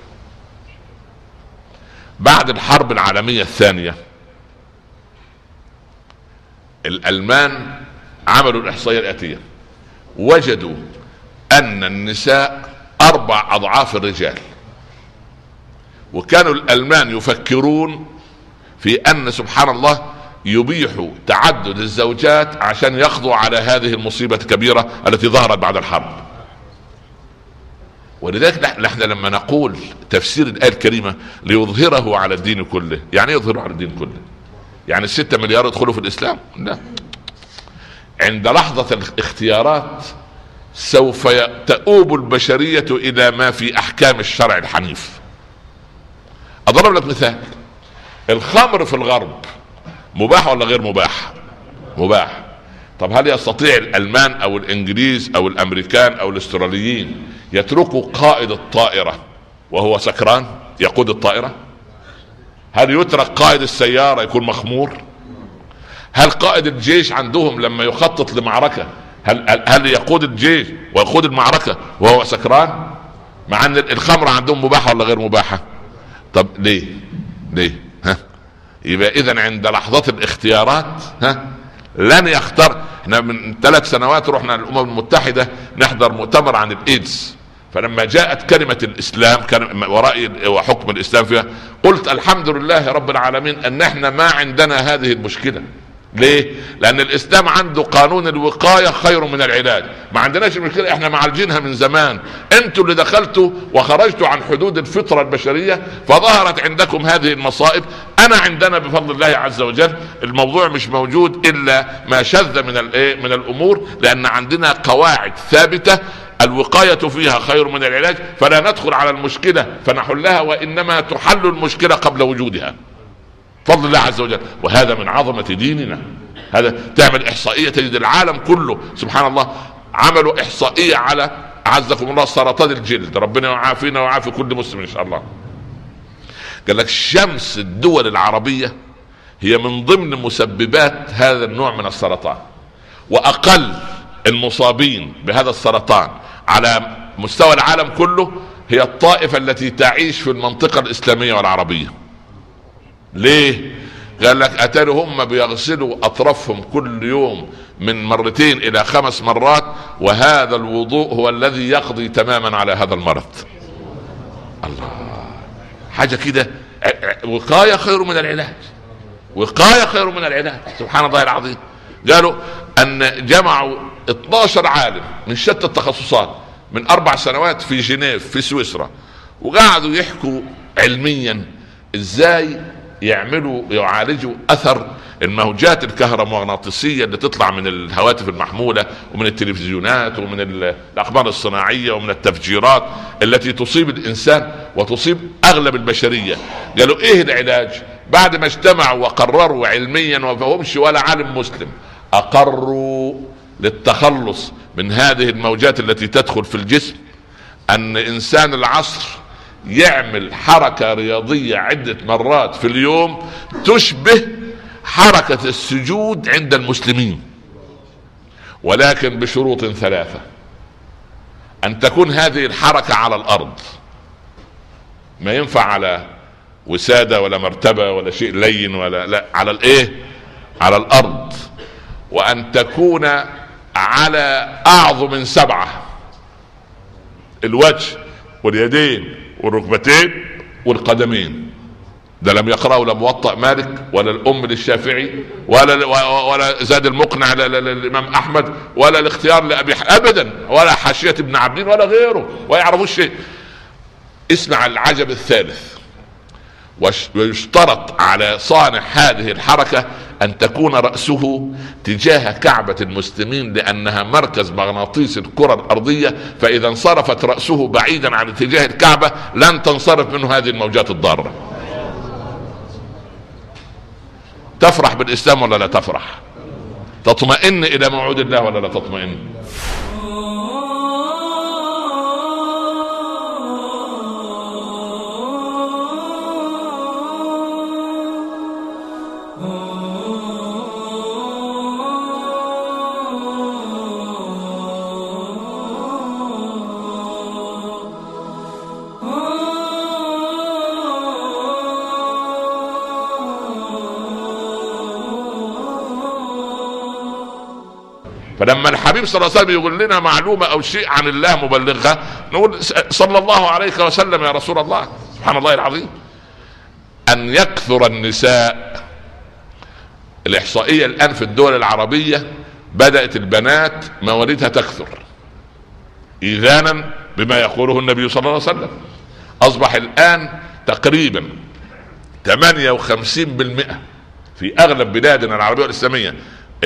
بعد الحرب العالمية الثانية الألمان عملوا الإحصائية الآتية، وجدوا أن النساء أربع أضعاف الرجال، وكانوا الألمان يفكرون في أن سبحان الله يبيحوا تعدد الزوجات عشان يقضوا على هذه المصيبة الكبيرة التي ظهرت بعد الحرب. ولذلك نحن لما نقول تفسير الآية الكريمة ليظهره على الدين كله، يعني يظهره على الدين كله؟ يعني الستة مليار يدخلوا في الإسلام؟ لا. عند لحظة الاختيارات سوف تؤوب البشرية إلى ما في أحكام الشرع الحنيف. أضرب لك مثال، الخمر في الغرب مباح ولا غير مباح؟ مباح. طب هل يستطيع الألمان أو الإنجليز أو الأمريكان أو الأستراليين يتركوا قائد الطائرة وهو سكران يقود الطائرة؟ هل يترك قائد السيارة يكون مخمور؟ هل قائد الجيش عندهم لما يخطط لمعركة هل, هل يقود الجيش ويقود المعركة وهو سكران؟ مع ان الخمر عندهم مباحة ولا غير مباحة؟ طب ليه ليه ها؟ يبقى اذا عند لحظة الاختيارات ها لن يختار. احنا من ثلاث سنوات رحنا للامم المتحدة نحضر مؤتمر عن الايدز، فلما جاءت كلمة الاسلام كان ورأي وحكم الاسلام فيها، قلت الحمد لله رب العالمين ان احنا ما عندنا هذه المشكلة. ليه؟ لان الاسلام عنده قانون الوقاية خير من العلاج. ما عندناش المشكلة، احنا معالجينها من زمان. انتوا اللي دخلتوا وخرجتوا عن حدود الفطرة البشرية فظهرت عندكم هذه المصائب. انا عندنا بفضل الله عز وجل الموضوع مش موجود الا ما شذ من الايه من الامور، لان عندنا قواعد ثابتة الوقاية فيها خير من العلاج، فلا ندخل على المشكلة فنحلها، وانما تحل المشكلة قبل وجودها فضل الله عز وجل. وهذا من عظمة ديننا. هذا تعمل احصائية تجد العالم كله سبحان الله عملوا احصائية على اعزكم الله سرطان الجلد، ربنا يعافينا ويعافي كل مسلم ان شاء الله. قال لك شمس الدول العربية هي من ضمن مسببات هذا النوع من السرطان، واقل المصابين بهذا السرطان على مستوى العالم كله هي الطائفة التي تعيش في المنطقة الإسلامية والعربية. ليه؟ قال لك اتاري هم بيغسلوا اطرافهم كل يوم من مرتين الى خمس مرات، وهذا الوضوء هو الذي يقضي تماما على هذا المرض. الله، حاجة كده. وقاية خير من العلاج، وقاية خير من العلاج، سبحان الله العظيم. قالوا ان جمعوا اثناشر عالم من شتى التخصصات من اربع سنوات في جنيف في سويسرا، وقعدوا يحكوا علميا ازاي يعملوا يعالجوا اثر الموجات الكهرومغناطيسيه اللي تطلع من الهواتف المحموله ومن التلفزيونات ومن الاقمار الصناعيه ومن التفجيرات التي تصيب الانسان وتصيب اغلب البشريه. قالوا ايه العلاج؟ بعد ما اجتمعوا وقرروا علميا وما فهمش ولا عالم مسلم، اقروا للتخلص من هذه الموجات التي تدخل في الجسم ان انسان العصر يعمل حركة رياضية عدة مرات في اليوم تشبه حركة السجود عند المسلمين، ولكن بشروط ثلاثة: ان تكون هذه الحركة على الارض، ما ينفع على وسادة ولا مرتبة ولا شيء لين ولا لا، على الايه؟ على الارض. وان تكون على اعظم سبعة: الوجه واليدين والركبتين والقدمين. ده لم يقرأه لا موطأ مالك ولا الأم للشافعي ولا ولا زاد المقنع للإمام أحمد ولا الاختيار لأبي أبدا ولا حاشية ابن عبدين ولا غيره، ويعرفوا شيء. اسمع العجب الثالث: ويشترط على صانع هذه الحركة أن تكون رأسه تجاه كعبة المسلمين، لأنها مركز مغناطيس الكرة الأرضية، فإذا انصرفت رأسه بعيدا عن اتجاه الكعبة لن تنصرف منه هذه الموجات الضارة. تفرح بالإسلام ولا لا تفرح؟ تطمئن إلى موعود الله ولا لا تطمئن؟ فلما الحبيب صلى الله عليه وسلم يقول لنا معلومة او شيء عن الله مبلغها نقول صلى الله عليه وسلم يا رسول الله. سبحان الله العظيم. ان يكثر النساء، الاحصائية الان في الدول العربية بدأت البنات مواليدها تكثر ايذانا بما يقوله النبي صلى الله عليه وسلم. اصبح الان تقريبا ثمانية وخمسين بالمئة في اغلب بلادنا العربية والاسلامية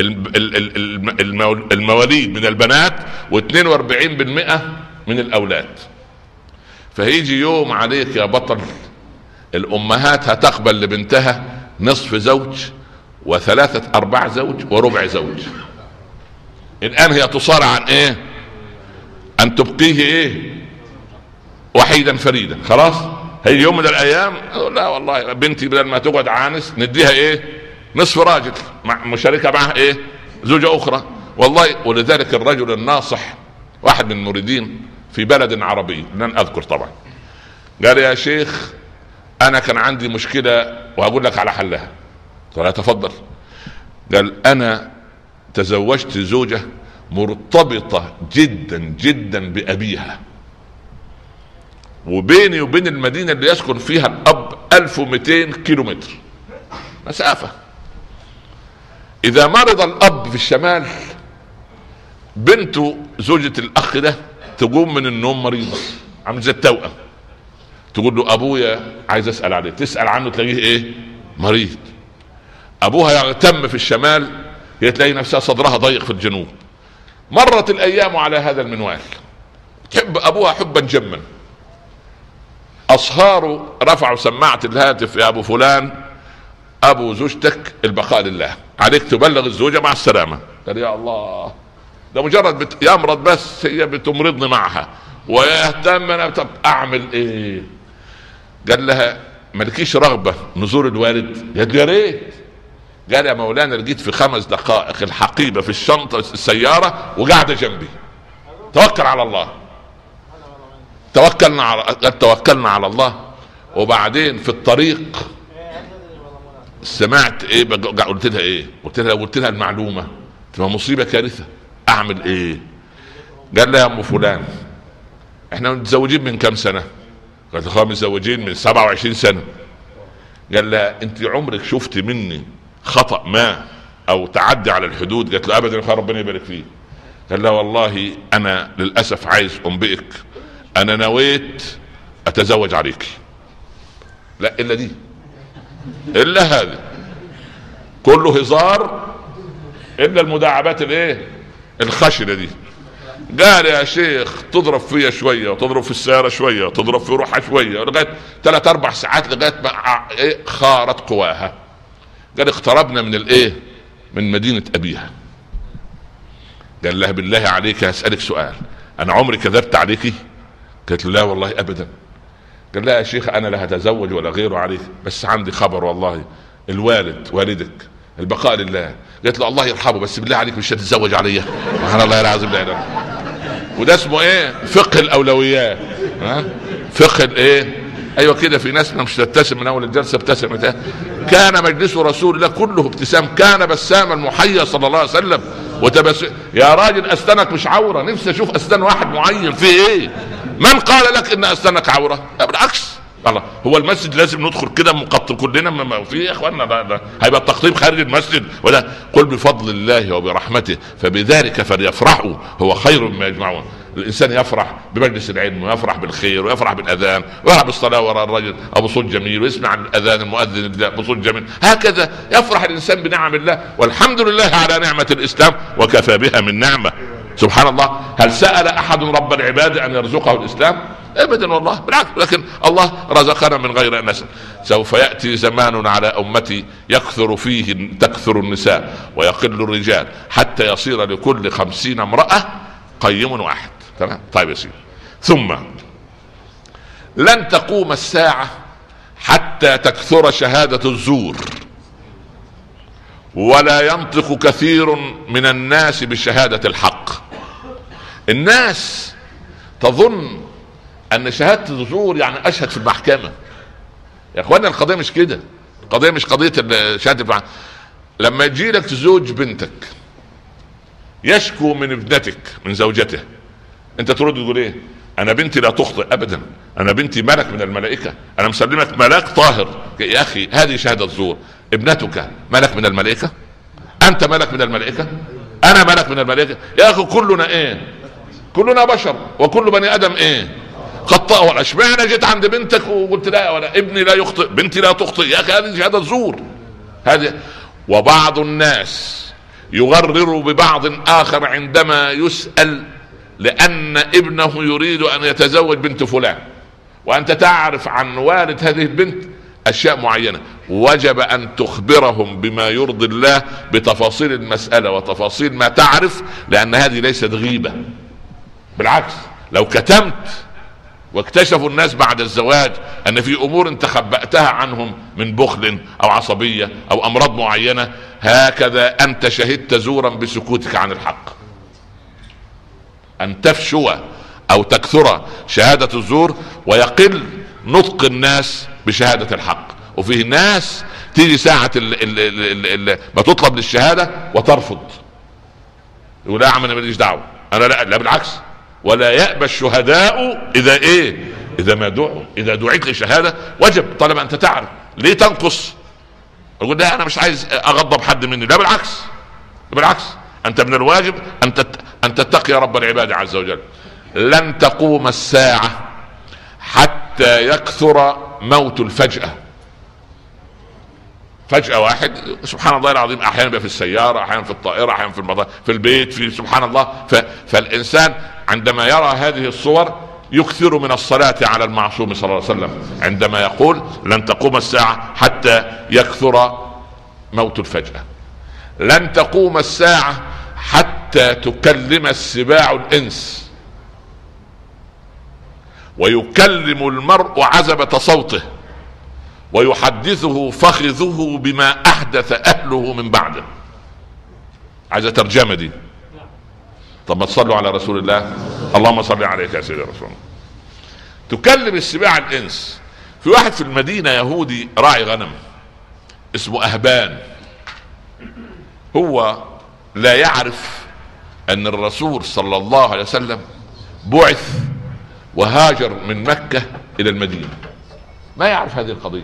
المواليد من البنات واثنين واربعين بالمئة من الاولاد. فهيجي يوم عليك يا بطل الامهات هتقبل لبنتها نصف زوج وثلاثة ارباع زوج وربع زوج. الان هي تصارع عن ايه؟ ان تبقيه ايه؟ وحيدا فريدا. خلاص هي يوم من الايام لا والله بنتي بدل ما تقعد عانس نديها ايه؟ نصف راجل مع مشاركة معها ايه؟ زوجة اخرى. والله ولذلك الرجل الناصح واحد من المريدين في بلد عربي لن اذكر طبعا قال يا شيخ انا كان عندي مشكلة وهقول لك على حلها. قال تفضل. قال انا تزوجت زوجة مرتبطة جدا جدا بابيها، وبيني وبين المدينة اللي يسكن فيها الاب الف ومئتين كيلو متر مسافة. اذا مرض الاب في الشمال بنته زوجة الاخ ده تقوم من النوم مريضة عامل زي التوأم، تقول له ابويا عايز اسأل عليه، تسأل عنه تلاقيه ايه؟ مريض. ابوها يغتم في الشمال هي تلاقي نفسها صدرها ضيق في الجنوب. مرت الايام على هذا المنوال، تحب ابوها حبا جما. اصهاره رفعوا سماعة الهاتف يا ابو فلان ابو زوجتك البقاء لله، عليك تبلغ الزوجة مع السلامة. قال يا الله ده مجرد بت... يمرض بس هي بتمرضني معها ويهتم انا. طب اعمل ايه؟ قال لها مالكيش رغبه نزور الوالد؟ قالت يا ريت. قال يا مولانا لقيت في خمس دقائق الحقيبه في الشنطه السياره وقاعده جنبي. توكل على الله. توكلنا على توكلنا على الله. وبعدين في الطريق سمعت ايه؟ قلت لها ايه؟ قلت لها قلت لها المعلومه تبقى مصيبه كارثه. اعمل ايه؟ قال لها يا ام فلان احنا متزوجين من كم سنه؟ قالت له متزوجين من سبعة وعشرين سنه. قال لها انت عمرك شفت مني خطأ ما او تعدي على الحدود؟ قالت له ابدا يا ربنا يبارك فيه. قال لها والله انا للاسف عايز انبئك انا نويت اتزوج عليك. لا الا دي الا هذا كله هزار الا المداعبات الايه الخشنه دي. قال يا شيخ تضرب فيا شويه وتضرب في السياره شويه وتضرب في روحها شويه لغايه ثلاث اربع ساعات لغايه ما ايه خارت قواها. قال اقتربنا من الايه من مدينه ابيها. قال لها بالله عليك هسألك سؤال انا عمري كذبت عليكي؟ قالت له لا والله ابدا. قال لها يا شيخ انا لا هتزوج ولا غيره عليك بس عندي خبر والله الوالد والدك البقاء لله. قالت له الله يرحمه بس بالله عليك مش هتتزوج عليا؟ سبحان الله العظيم لا اله. وده اسمه ايه؟ فقه الاولويات. ها فقه الايه؟ ايوه كده في ناس مش تبتسم من اول الجلسه ابتسم. كان مجلس رسول الله كله ابتسام. كان بساما محيا صلى الله عليه وسلم وتبسم. يا راجل اسنانك مش عوره؟ نفسي اشوف اسنان واحد معين في ايه؟ من قال لك ان اسنانك عوره؟ بالعكس الله. هو المسجد لازم ندخل كده مقطب كلنا؟ ما في يا اخوانا ده, ده هيبقى التقطيب خارج المسجد ولا؟ قل بفضل الله وبرحمته فبذلك فليفرحوا هو خير مما يجمعون. الانسان يفرح بمجلس العلم ويفرح بالخير ويفرح بالاذان ويفرح بالصلاه وراء الرجل ابو صوت جميل ويسمع الاذان المؤذن ابو صوت جميل. هكذا يفرح الانسان بنعم الله. والحمد لله على نعمه الاسلام وكفى بها من نعمه. سبحان الله. هل سأل احد رب العباد ان يرزقه الاسلام؟ ابدا والله بالعكس. لكن الله رزقنا من غير ان نسأل. سوف ياتي زمان على امتي يكثر فيه تكثر النساء ويقل الرجال حتى يصير لكل خمسين امرأة قيم واحد. تمام طيب يا سيدي. ثم لن تقوم الساعة حتى تكثر شهادة الزور ولا ينطق كثير من الناس بشهادة الحق. الناس تظن ان شهادة الزور يعني اشهد في المحكمة. يا اخوانا القضية مش كده. القضية مش قضية شهادة المحكمة. لما يجي لك تزوج بنتك يشكو من ابنتك من زوجته انت ترد تقول ايه؟ انا بنتي لا تخطئ ابدا. انا بنتي ملك من الملائكة. انا مسلمك ملاك طاهر. يا اخي هذه شهادة زور. ابنتك ملك من الملائكة. انت ملك من الملائكة. انا ملك من الملائكة. يا اخي كلنا ايه؟ كلنا بشر وكل بني ادم ايه؟ خطأ. ولا اشمعنى جيت عند بنتك وقلت لا ولا ابني لا يخطئ بنتي لا تخطئ؟ يا اخي هذه شهادة زور. هذه. وبعض الناس يغرر ببعض اخر عندما يسأل لان ابنه يريد ان يتزوج بنت فلان وانت تعرف عن والد هذه البنت اشياء معينة وجب ان تخبرهم بما يرضي الله بتفاصيل المسألة وتفاصيل ما تعرف لان هذه ليست غيبة. بالعكس لو كتمت واكتشفوا الناس بعد الزواج ان في امور انت خبأتها عنهم من بخل او عصبية او امراض معينة هكذا انت شهدت زورا بسكوتك عن الحق. ان تفشو او تكثر شهادة الزور ويقل نطق الناس بشهادة الحق. وفيه ناس تيجي ساعة ال ال ال ال ما تطلب للشهادة وترفض. يقول لا انا ماليش دعوة انا لا, لا بالعكس. ولا يأبى الشهداء اذا ايه؟ اذا ما دعوا. اذا دعيت لشهادة وجب طالما انت تعرف. ليه تنقص؟ يقول لا انا مش عايز اغضب حد مني. لا بالعكس بالعكس انت من الواجب ان ان تتقي رب العباد عز وجل. لن تقوم الساعة حتى يكثر موت الفجأة. فجأة واحد سبحان الله العظيم احيانا بيبقى في السيارة احيانا في الطائرة احيانا في المطار في البيت في سبحان الله. ف... فالانسان عندما يرى هذه الصور يكثر من الصلاة على المعصوم صلى الله عليه وسلم عندما يقول لن تقوم الساعة حتى يكثر موت الفجأة. لن تقوم الساعة حتى حتى تكلم السباع الانس، ويكلم المرء عزبة صوته، ويحدثه فخذه بما احدث اهله من بعده. عايزة ترجمة دي؟ طب ما تصلوا على رسول الله، اللهم صل عليك يا سيدي رسول الله. تكلم السباع الانس. في واحد في المدينة يهودي راعي غنم اسمه اهبان، هو لا يعرف ان الرسول صلى الله عليه وسلم بعث وهاجر من مكة الى المدينة، ما يعرف هذه القضية.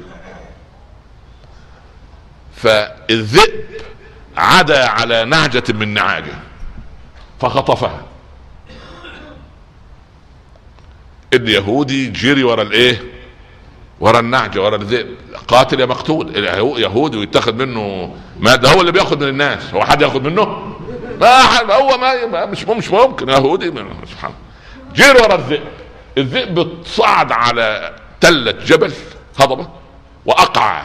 فالذئب عدا على نعجة من نعاجه فخطفها. اليهودي جري ورا الايه؟ ورا النعجة، ورا الذئب. قاتل يا مقتول. يهودي ويتاخد منه، ما ده هو اللي بياخد من الناس، هو حد ياخد منه؟ ما هو ما مش مش ممكن. يهودي سبحان الله. جري ورا الذئب. الذئب صعد على تلة جبل هضبة واقع،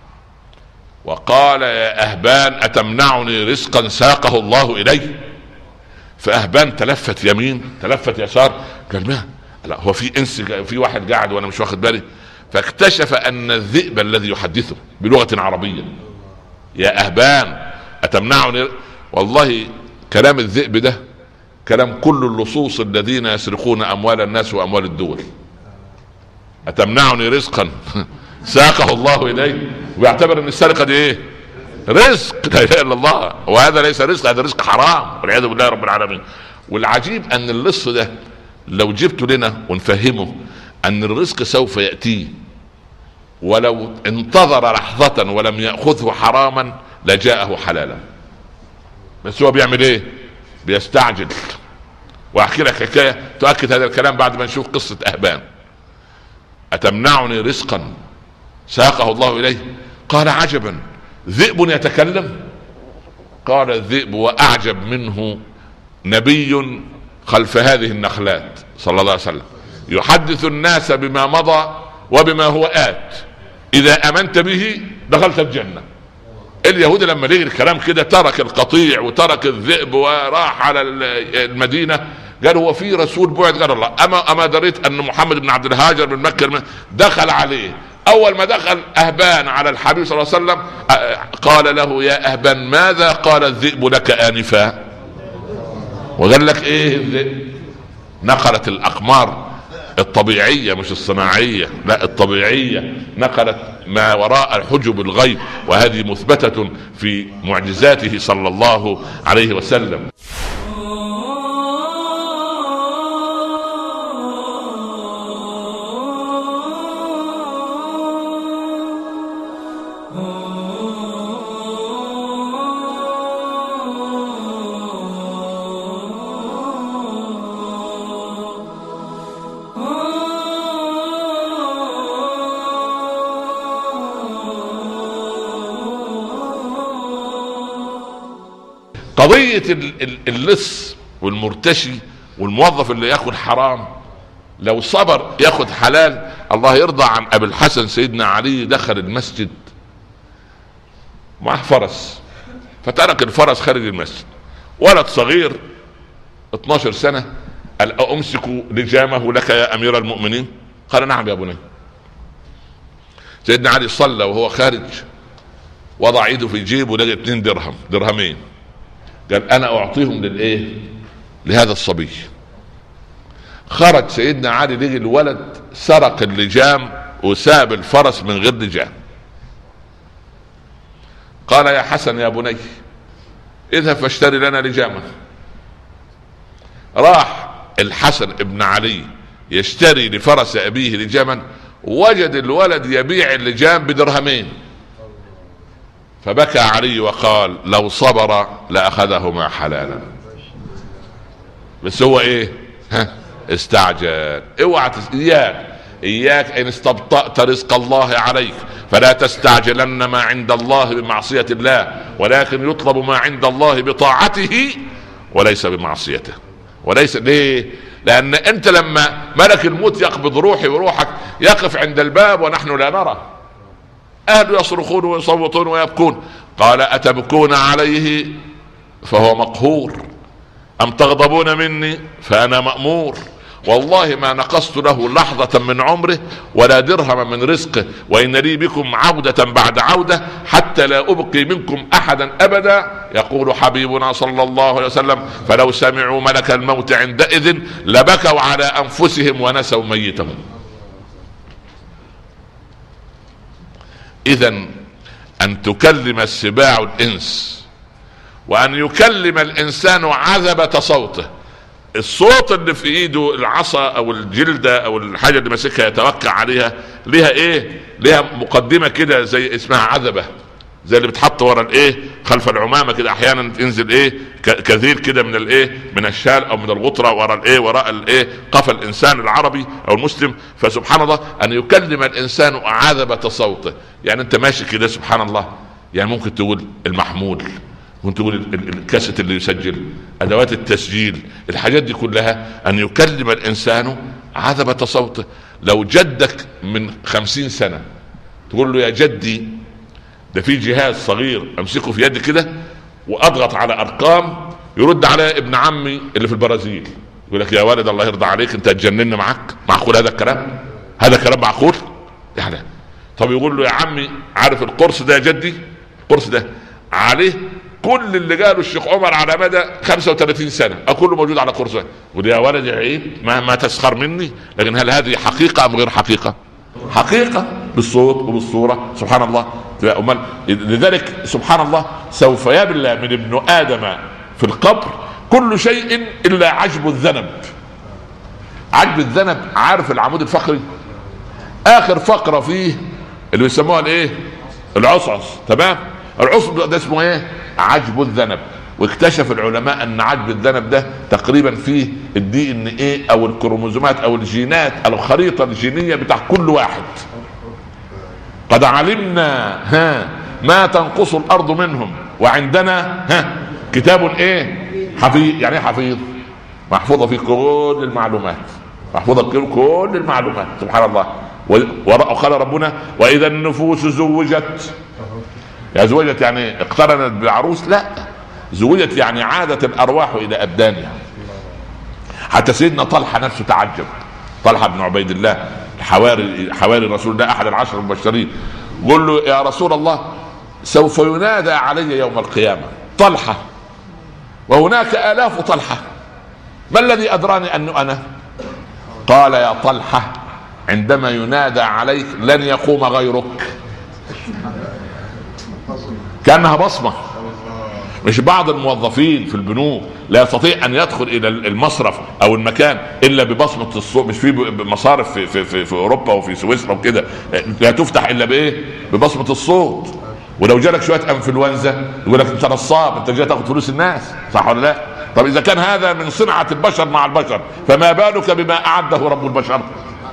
وقال يا اهبان اتمنعني رزقا ساقه الله الي؟ فاهبان تلفت يمين تلفت يسار، قال ما لا، هو في انس، في واحد قاعد وانا مش واخد بالي. فاكتشف ان الذئب الذي يحدثه بلغة عربية، يا اهبان اتمنعني. والله كلام الذئب ده كلام كل اللصوص الذين يسرقون اموال الناس واموال الدول. اتمنعني رزقا ساقه الله اليه، ويعتبر ان السرقة دي ايه؟ رزق. لا اله الا الله. وهذا ليس رزق، هذا رزق حرام والعياذ بالله رب العالمين. والعجيب ان اللص ده لو جبته لنا ونفهمه ان الرزق سوف يأتيه، ولو انتظر لحظة ولم يأخذه حراما لجاءه حلالا، بس هو بيعمل ايه؟ بيستعجل. واحكي لك حكاية تؤكد هذا الكلام بعد ما نشوف قصة اهبان. اتمنعني رزقا ساقه الله اليه؟ قال عجبا، ذئب يتكلم؟ قال الذئب واعجب منه نبي خلف هذه النخلات صلى الله عليه وسلم يحدث الناس بما مضى وبما هو آت، اذا امنت به دخلت الجنة. اليهود لما لقي الكلام كده ترك القطيع وترك الذئب وراح على المدينة. قال هو في رسول بعث؟ قال الله. اما اما دريت ان محمد بن عبد الهاجر من مكة دخل عليه. اول ما دخل اهبان على الحبيب صلى الله عليه وسلم قال له يا اهبان ماذا قال الذئب لك انفا؟ وقال لك ايه الذئب؟ نقلت الاقمار الطبيعية مش الصناعية، لا الطبيعية، نقلت ما وراء الحجب الغيب، وهذه مثبتة في معجزاته صلى الله عليه وسلم. قضية اللص والمرتشي والموظف اللي ياخد حرام لو صبر ياخد حلال. الله يرضى عن ابي الحسن سيدنا علي، دخل المسجد معه فرس، فترك الفرس خارج المسجد. ولد صغير اتناشر سنة قال امسك لجامه لك يا امير المؤمنين؟ قال نعم يا بني. سيدنا علي صلى وهو خارج، وضع ايده في جيبه لقى اتنين درهم درهمين، قال انا اعطيهم للايه؟ لهذا الصبي. خرج سيدنا علي لقي الولد سرق اللجام وساب الفرس من غير لجام. قال يا حسن يا بني اذهب فاشتري لنا لجاما. راح الحسن ابن علي يشتري لفرس ابيه لجاما، وجد الولد يبيع اللجام بدرهمين. فبكى علي وقال لو صبر لأخذهما حلالا. بس هو ايه؟ ها استعجل. اوعى تس... اياك اياك ان استبطأت رزق الله عليك فلا تستعجلن ما عند الله بمعصية الله، ولكن يطلب ما عند الله بطاعته وليس بمعصيته. وليس ليه؟ لان انت لما ملك الموت يقبض روحي وروحك يقف عند الباب ونحن لا نرى، اهل يصرخون ويصوتون ويبكون. قال اتبكون عليه فهو مقهور، ام تغضبون مني فانا مأمور. والله ما نقصت له لحظة من عمره ولا درهم من رزقه، وإن لي بكم عودة بعد عودة حتى لا أبقي منكم أحدا أبدا. يقول حبيبنا صلى الله عليه وسلم: فلو سمعوا ملك الموت عندئذ لبكوا على أنفسهم ونسوا ميتهم. إذن أن تكلم السباع الإنس، وأن يكلم الإنسان عذبة صوته. الصوت اللي في ايده العصا او الجلدة او الحاجة اللي ماسكها يتوقع عليها ليها ايه؟ ليها مقدمة كده زي اسمها عذبة، زي اللي بتحط ورا الايه خلف العمامة كده، احيانا تنزل ايه كثير كده من الايه من الشال او من الغطرة ورا الايه وراء الايه قفا الانسان العربي او المسلم. فسبحان الله ان يكلم الانسان عذبة صوته. يعني انت ماشي كده سبحان الله، يعني ممكن تقول المحمول، ممكن تقول الكاسيت اللي يسجل، ادوات التسجيل، الحاجات دي كلها ان يكلم الانسان عذبة صوته. لو جدك من خمسين سنة تقول له: يا جدي ده في جهاز صغير امسكه في يدي كده واضغط على ارقام يرد على ابن عمي اللي في البرازيل، يقول لك: يا والد الله يرضى عليك انت هتجنن معك؟ معقول هذا الكلام؟ هذا كلام معقول؟ يعني طب يقول له: يا عمي عارف القرص ده يا جدي؟ القرص ده عليه كل اللي قاله الشيخ عمر على مدى خمسة وثلاثين سنة اكله موجود على قرصه. يقول: يا ولد عيب، ما, ما تسخر مني. لكن هل هذه حقيقة ام غير حقيقة؟ حقيقة بالصوت وبالصورة. سبحان الله. لذلك سبحان الله سوف يبلى من ابن آدم في القبر كل شيء إلا عجب الذنب. عجب الذنب، عارف العمود الفقري آخر فقرة فيه اللي بيسموها الايه؟ العصعص. تمام؟ العصعص ده اسمه ايه؟ عجب الذنب. واكتشف العلماء ان عجب الذنب ده تقريبا فيه الدي ان ايه او الكروموزومات او الجينات او الخريطة الجينية بتاع كل واحد. قد علمنا ها ما تنقص الارض منهم وعندنا ها كتاب ايه حفيظ. يعني ايه حفيظ؟ محفوظة في كل المعلومات، محفوظة في كل المعلومات. سبحان الله. وقال ربنا: واذا النفوس زوجت. يا زوجت يعني اقترنت بعروس؟ لا، زوجت يعني عادت الارواح الى ابدانها. حتى سيدنا طلحة نفسه تعجب، طلحة بن عبيد الله حواري حواري رسول الله احد العشر المبشرين، قل له: يا رسول الله سوف ينادى علي يوم القيامة طلحة وهناك آلاف طلحة، ما الذي أدراني أنه أنا؟ قال: يا طلحة عندما ينادى عليك لن يقوم غيرك. كأنها بصمة. مش بعض الموظفين في البنوك لا يستطيع ان يدخل الى المصرف او المكان الا ببصمه الصوت؟ مش في مصارف في, في, في, في اوروبا وفي سويسرا وكده لا تفتح الا بايه؟ ببصمه الصوت. ولو جالك شويه انفلونزا يقول لك: انت نصاب، انت جاي تاخد فلوس الناس، صح ولا لا؟ طب اذا كان هذا من صنعه البشر مع البشر فما بالك بما اعده رب البشر؟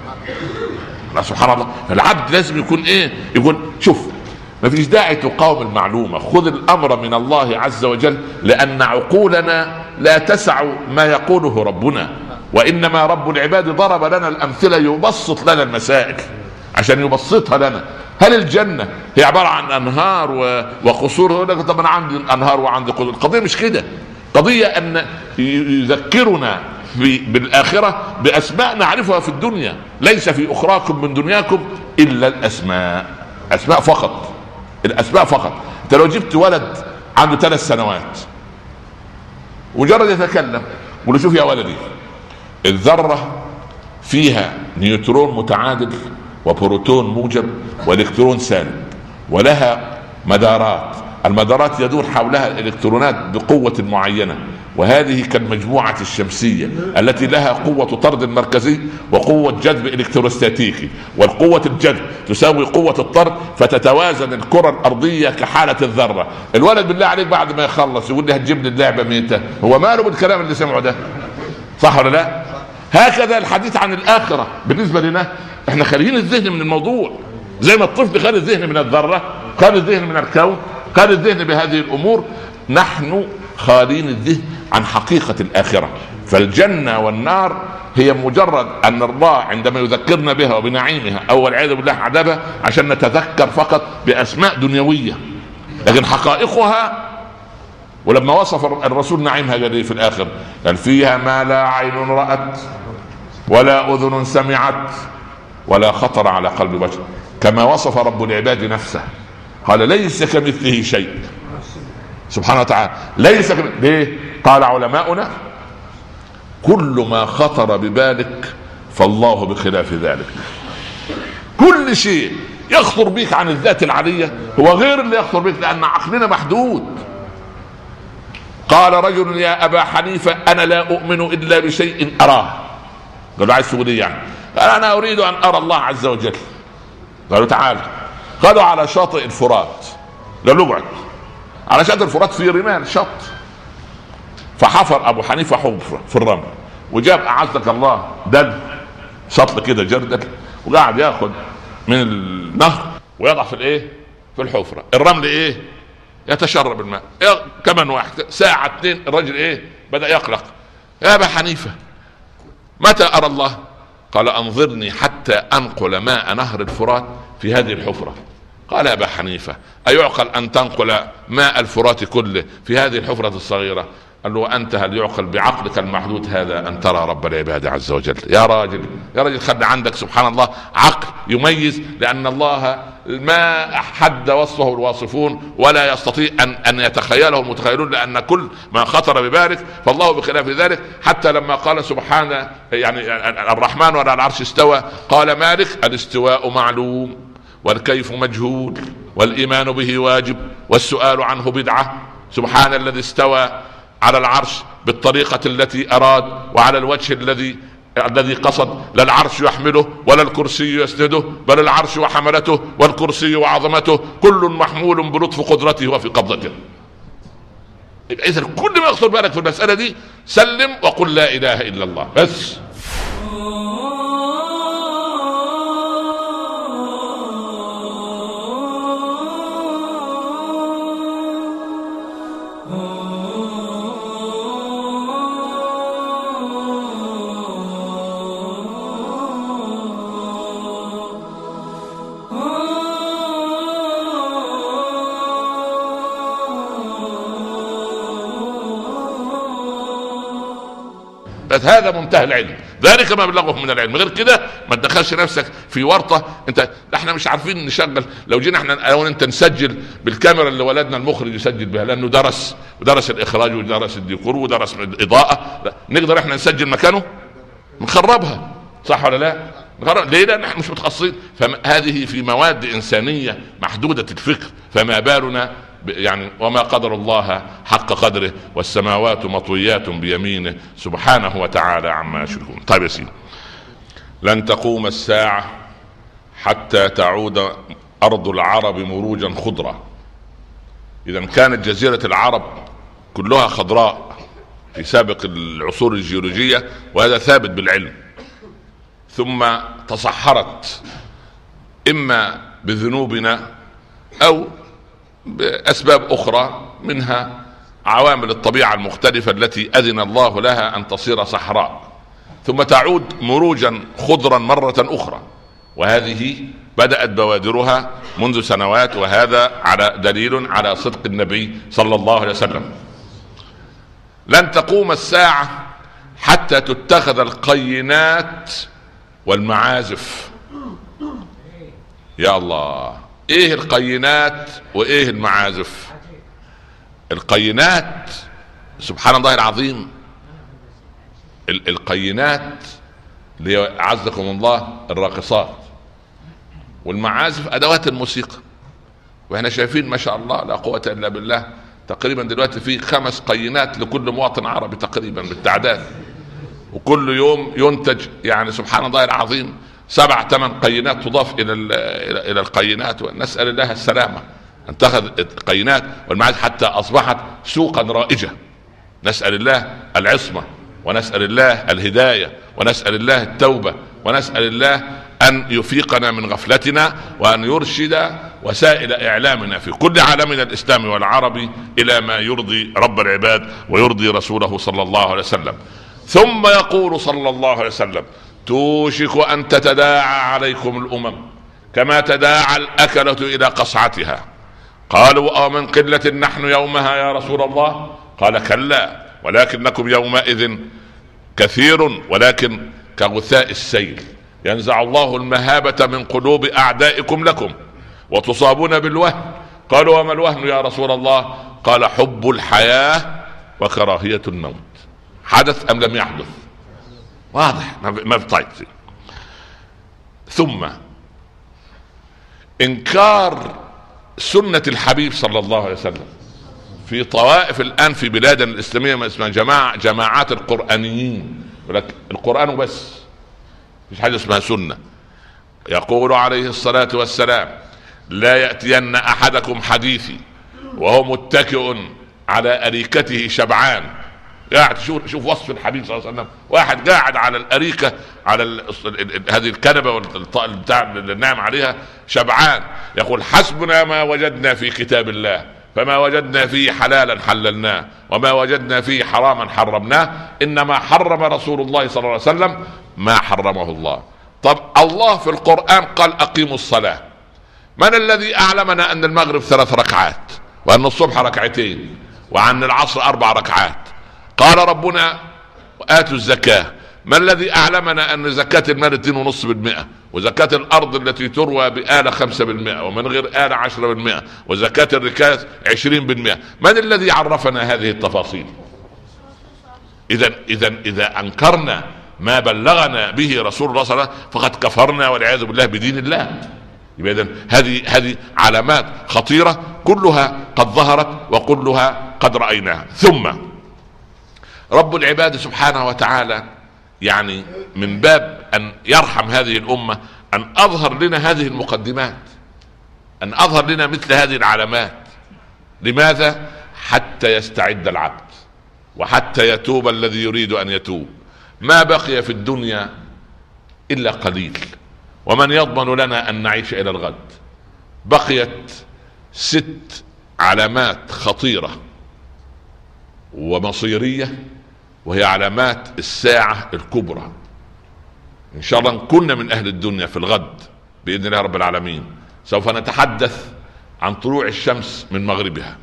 سبحان الله. العبد لازم يكون ايه؟ يقول: شوف، ما فيش داعي تقاوم المعلومة، خذ الأمر من الله عز وجل، لأن عقولنا لا تسع ما يقوله ربنا، وإنما رب العباد ضرب لنا الأمثلة يبسط لنا المسائل عشان يبسطها لنا. هل الجنة هي عبارة عن أنهار وقصور؟ يقول لك: طب أنا عندي أنهار وعندي قصور. القضية مش كده، قضية أن يذكرنا بالآخرة بأسماء نعرفها في الدنيا. ليس في أخراكم من دنياكم إلا الأسماء، أسماء فقط، الاسماء فقط. انت لو جبت ولد عنده ثلاث سنوات وجرد يتكلم وله: شوف يا ولدي، الذرة فيها نيوترون متعادل وبروتون موجب والكترون سالب، ولها مدارات، المدارات يدور حولها الالكترونات بقوة معينة، وهذه كالمجموعة الشمسية التي لها قوة طرد مركزي وقوة جذب الكتروستاتيكي، والقوة الجذب تساوي قوة الطرد، فتتوازن الكرة الأرضية كحالة الذرة. الولد بالله عليك بعد ما يخلص يقول لي: هتجيب لي اللعبة ميتة؟ هو ماله بالكلام اللي سمعه ده؟ صح ولا لا؟ هكذا الحديث عن الآخرة بالنسبة لنا احنا خارجين الذهن من الموضوع، زي ما الطفل خارج الذهن من الذرة، خارج الذهن من الكون، خارج الذهن بهذه الأمور. نحن خالين الذهن عن حقيقة الآخرة. فالجنة والنار هي مجرد أن الله عندما يذكرنا بها وبنعيمها أو والعياذ بالله عذابها عشان نتذكر فقط بأسماء دنيوية، لكن حقائقها ولما وصف الرسول نعيمها قال ايه في الاخر؟ قال فيها ما لا عين رأت ولا اذن سمعت ولا خطر على قلب بشر. كما وصف رب العباد نفسه قال ليس كمثله شيء سبحانه وتعالى. ليس كمثله. ليه؟ قال علماؤنا كل ما خطر ببالك فالله بخلاف ذلك. كل شيء يخطر بك عن الذات العلية هو غير اللي يخطر بك، لأن عقلنا محدود. قال رجل يا أبا حنيفة أنا لا أؤمن إلا بشيء أراه. قالوا عايز تقول إيه يعني؟ قال أنا أريد أن أرى الله عز وجل. قالوا تعال. قالوا على شاطئ الفرات. قالوا اقعد على شاطئ الفرات في رمال شط. فحفر أبو حنيفة حفرة في الرمل وجاب أعزك الله دل شطل كده جردل وقاعد ياخد من النهر ويضع في الايه في الحفرة. الرمل ايه يتشرب الماء. كمان واحد ساعة اتنين الرجل ايه بدأ يقلق. يا أبا حنيفة متى أرى الله؟ قال أنظرني حتى أنقل ماء نهر الفرات في هذه الحفرة. قال يا أبا حنيفة أيعقل أن تنقل ماء الفرات كله في هذه الحفرة الصغيرة؟ قال له أنت هل يعقل بعقلك المحدود هذا أن ترى رب العباد عز وجل؟ يا راجل يا راجل خلي عندك سبحان الله عقل يميز، لأن الله ما حد وصفه الواصفون ولا يستطيع أن أن يتخيله المتخيلون، لأن كل ما خطر ببالك فالله بخلاف ذلك. حتى لما قال سبحانه يعني الرحمن وعلى العرش استوى قال مالك الاستواء معلوم والكيف مجهول والإيمان به واجب والسؤال عنه بدعة. سبحان الذي استوى على العرش بالطريقة التي أراد وعلى الوجه الذي الذي قصد. لا العرش يحمله ولا الكرسي يسنده، بل العرش وحملته والكرسي وعظمته كل محمول بلطف قدرته وفي قبضته. إذا كل ما يخطر بالك في المسألة دي سلم وقل لا إله إلا الله بس. هذا منتهى العلم، ذلك ما بلغه من العلم. غير كده ما تدخلش نفسك في ورطه. انت احنا مش عارفين نشغل. لو جينا احنا لو انت نسجل بالكاميرا اللي ولدنا المخرج يسجل بها، لانه درس ودرس الاخراج ودرس الديكور ودرس الاضاءه، نقدر احنا نسجل مكانه؟ نخربها صح ولا لا؟ نخرب. ليه؟ لان احنا مش متخصصين. فهذه في مواد انسانيه محدوده الفكر، فما بالنا يعني وما قدر الله حق قدره والسماوات مطويات بيمينه سبحانه وتعالى عما يشركون. طيب يا سيدي، لن تقوم الساعة حتى تعود أرض العرب مروجا خضرا. إذا كانت جزيرة العرب كلها خضراء في سابق العصور الجيولوجية، وهذا ثابت بالعلم، ثم تصحرت إما بذنوبنا أو بأسباب أخرى، منها عوامل الطبيعة المختلفة التي أذن الله لها أن تصير صحراء ثم تعود مروجا خضرا مرة أخرى. وهذه بدأت بوادرها منذ سنوات، وهذا على دليل على صدق النبي صلى الله عليه وسلم. لن تقوم الساعة حتى تتخذ القينات والمعازف. يا الله، ايه القينات وايه المعازف؟ القينات سبحان الله العظيم، القينات اللي عزكم الله الراقصات، والمعازف ادوات الموسيقى. واحنا شايفين ما شاء الله لا قوة الا بالله، تقريبا دلوقتي في خمس قينات لكل مواطن عربي تقريبا بالتعداد، وكل يوم ينتج يعني سبحان الله العظيم سبع ثمان قينات تضاف الى الى القينات. ونسال الله السلامه. انتخذ القينات والمعازف حتى اصبحت سوقا رائجه. نسال الله العصمه، ونسال الله الهدايه، ونسال الله التوبه، ونسال الله ان يفيقنا من غفلتنا، وان يرشد وسائل اعلامنا في كل عالمنا الاسلامي والعربي الى ما يرضي رب العباد ويرضي رسوله صلى الله عليه وسلم. ثم يقول صلى الله عليه وسلم: توشك أن تتداعى عليكم الأمم كما تداعى الأكلة إلى قصعتها، قالوا أو من قلة نحن يومها يا رسول الله؟ قال كلا ولكنكم يومئذ كثير ولكن كغثاء السيل ينزع الله المهابة من قلوب أعدائكم لكم وتصابون بالوهن. قالوا وما الوهن يا رسول الله؟ قال حب الحياة وكراهية الموت. حدث أم لم يحدث؟ واضح ما في طيب. ثم إنكار سنة الحبيب صلى الله عليه وسلم في طوائف الآن في بلادنا الإسلامية ما اسمها جماعة جماعات القرآنيين، ولكن القرآن بس مش حاجة اسمها سنة. يقول عليه الصلاة والسلام لا يأتين أحدكم حديثي وهو متكئ على أريكته شبعان. قاعد شوف شوف وصف الحبيب صلى الله عليه وسلم، واحد قاعد على الأريكة على ال ال ال هذه الكنبة والبتاع اللي نام عليها شبعان، يقول حسبنا ما وجدنا في كتاب الله فما وجدنا فيه حلالا حللناه وما وجدنا فيه حراما حرمناه إنما حرم رسول الله صلى الله عليه وسلم ما حرمه الله. طب الله في القرآن قال أقيموا الصلاة، من الذي أعلمنا أن المغرب ثلاث ركعات وأن الصبح ركعتين وأن العصر أربع ركعات؟ قال ربنا آتوا الزكاة، ما الذي أعلمنا أن زكاة المال اثنين ونص بالمئة وزكاة الأرض التي تروى بآلة خمسة بالمئة ومن غير آلة عشرة بالمئة وزكاة الركاز عشرين بالمئة؟ من الذي عرفنا هذه التفاصيل؟ إذا إذا إذا أنكرنا ما بلغنا به رسول الله صلى الله عليه وسلم فقد كفرنا والعياذ بالله بدين الله. إذن هذه هذه علامات خطيرة كلها قد ظهرت وكلها قد رأيناها. ثم رب العباد سبحانه وتعالى يعني من باب أن يرحم هذه الأمة أن أظهر لنا هذه المقدمات، أن أظهر لنا مثل هذه العلامات. لماذا؟ حتى يستعد العبد وحتى يتوب الذي يريد أن يتوب. ما بقي في الدنيا إلا قليل، ومن يضمن لنا أن نعيش إلى الغد؟ بقيت ست علامات خطيرة ومصيرية، وهي علامات الساعة الكبرى. إن شاء الله كنا من أهل الدنيا في الغد بإذن الله رب العالمين سوف نتحدث عن طلوع الشمس من مغربها،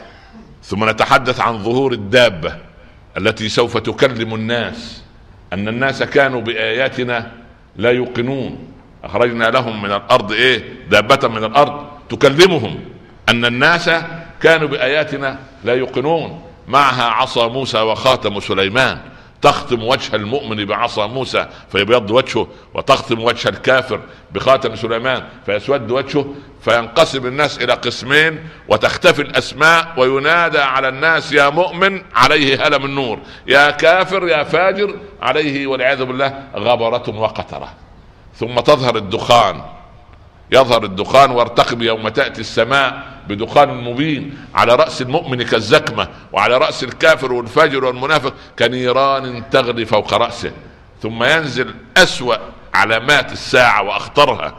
ثم نتحدث عن ظهور الدابة التي سوف تكلم الناس أن الناس كانوا بآياتنا لا يوقنون، أخرجنا لهم من الأرض إيه دابة من الأرض تكلمهم أن الناس كانوا بآياتنا لا يوقنون. معها عصا موسى وخاتم سليمان، تختم وجه المؤمن بعصا موسى فيبيض وجهه، وتختم وجه الكافر بخاتم سليمان فيسود وجهه، فينقسم الناس إلى قسمين وتختفي الأسماء وينادى على الناس يا مؤمن عليه هلم النور، يا كافر يا فاجر عليه والعياذ بالله غبرة وقترة. ثم تظهر الدخان، يظهر الدخان وارتقب يوم تأتي السماء بدخان مبين، على رأس المؤمن كالزكمة وعلى رأس الكافر والفاجر والمنافق كنيران تغلي فوق رأسه. ثم ينزل أسوأ علامات الساعة وأخطرها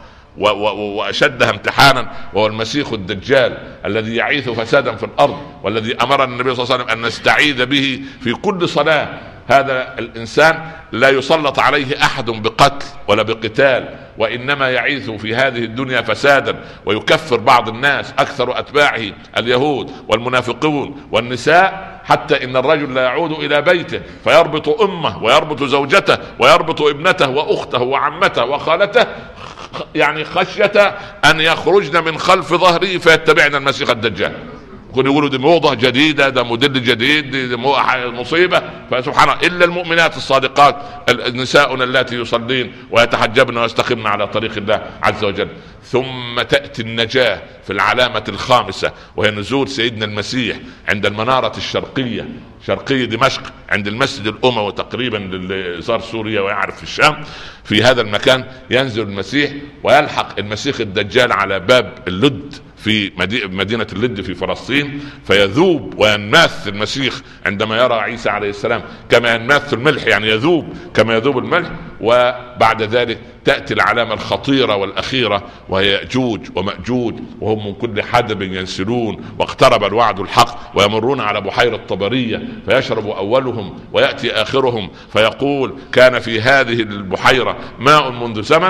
وأشدها امتحانا، وهو المسيح الدجال الذي يعيث فسادا في الأرض، والذي أمرنا النبي صلى الله عليه وسلم أن نستعيذ به في كل صلاة. هذا الإنسان لا يسلط عليه أحد بقتل ولا بقتال، وإنما يعيث في هذه الدنيا فسادا ويكفر بعض الناس، أكثر أتباعه اليهود والمنافقون والنساء، حتى إن الرجل لا يعود إلى بيته فيربط أمه ويربط زوجته ويربط ابنته وأخته وعمته وخالته، يعني خشية أن يخرجن من خلف ظهره فيتبعن المسيح الدجال. كانوا يقولوا دي موضة جديدة، ده موديل جديد، دي مصيبة. فسبحان الله، إلا المؤمنات الصادقات النساء اللاتي يصلين ويتحجبن ويستقمن على طريق الله عز وجل. ثم تأتي النجاة في العلامة الخامسة، وهي نزول سيدنا المسيح عند المنارة الشرقية، شرقية دمشق، عند المسجد الأموي تقريبا اللي صار سوريا ويعرف في الشام. في هذا المكان ينزل المسيح ويلحق المسيح الدجال على باب اللد في مدينة اللد في فلسطين، فيذوب وينماث المسيح عندما يرى عيسى عليه السلام كما ينماث الملح، يعني يذوب كما يذوب الملح. وبعد ذلك تأتي العلامة الخطيرة والأخيرة، وهي يأجوج ومأجوج، وهم من كل حدب ينسلون، واقترب الوعد الحق، ويمرون على بحيرة طبرية فيشرب أولهم ويأتي آخرهم فيقول كان في هذه البحيرة ماء منذ زمن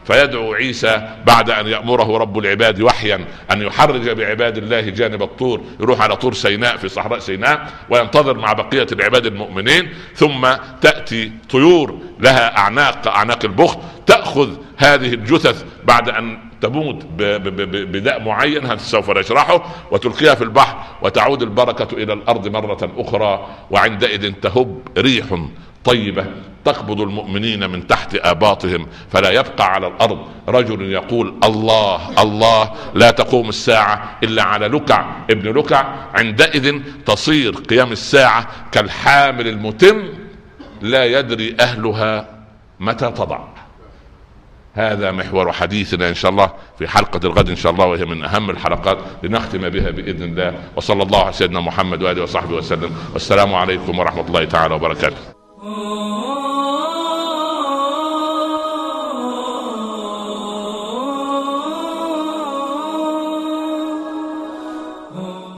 فيدعو عيسى بعد ان يأمره رب العباد وحيا ان يحرج بعباد الله جانب الطور، يروح على طور سيناء في صحراء سيناء وينتظر مع بقية العباد المؤمنين، ثم تأتي طيور لها اعناق كأعناق البخت تأخذ هذه الجثث بعد ان تموت بداء معين هذا سوف نشرحه، وتلقيها في البحر وتعود البركة الى الارض مرة اخرى، وعندئذ تهب ريح طيبة تقبض المؤمنين من تحت آباطهم، فلا يبقى على الأرض رجل يقول الله الله، لا تقوم الساعة إلا على لكع ابن لكع. عندئذ تصير قيام الساعة كالحامل المتم لا يدري أهلها متى تضع. هذا محور حديثنا إن شاء الله في حلقة الغد إن شاء الله، وهي من أهم الحلقات لنختم بها بإذن الله. وصلى الله على سيدنا محمد وآله وصحبه وسلم، والسلام عليكم ورحمة الله تعالى وبركاته.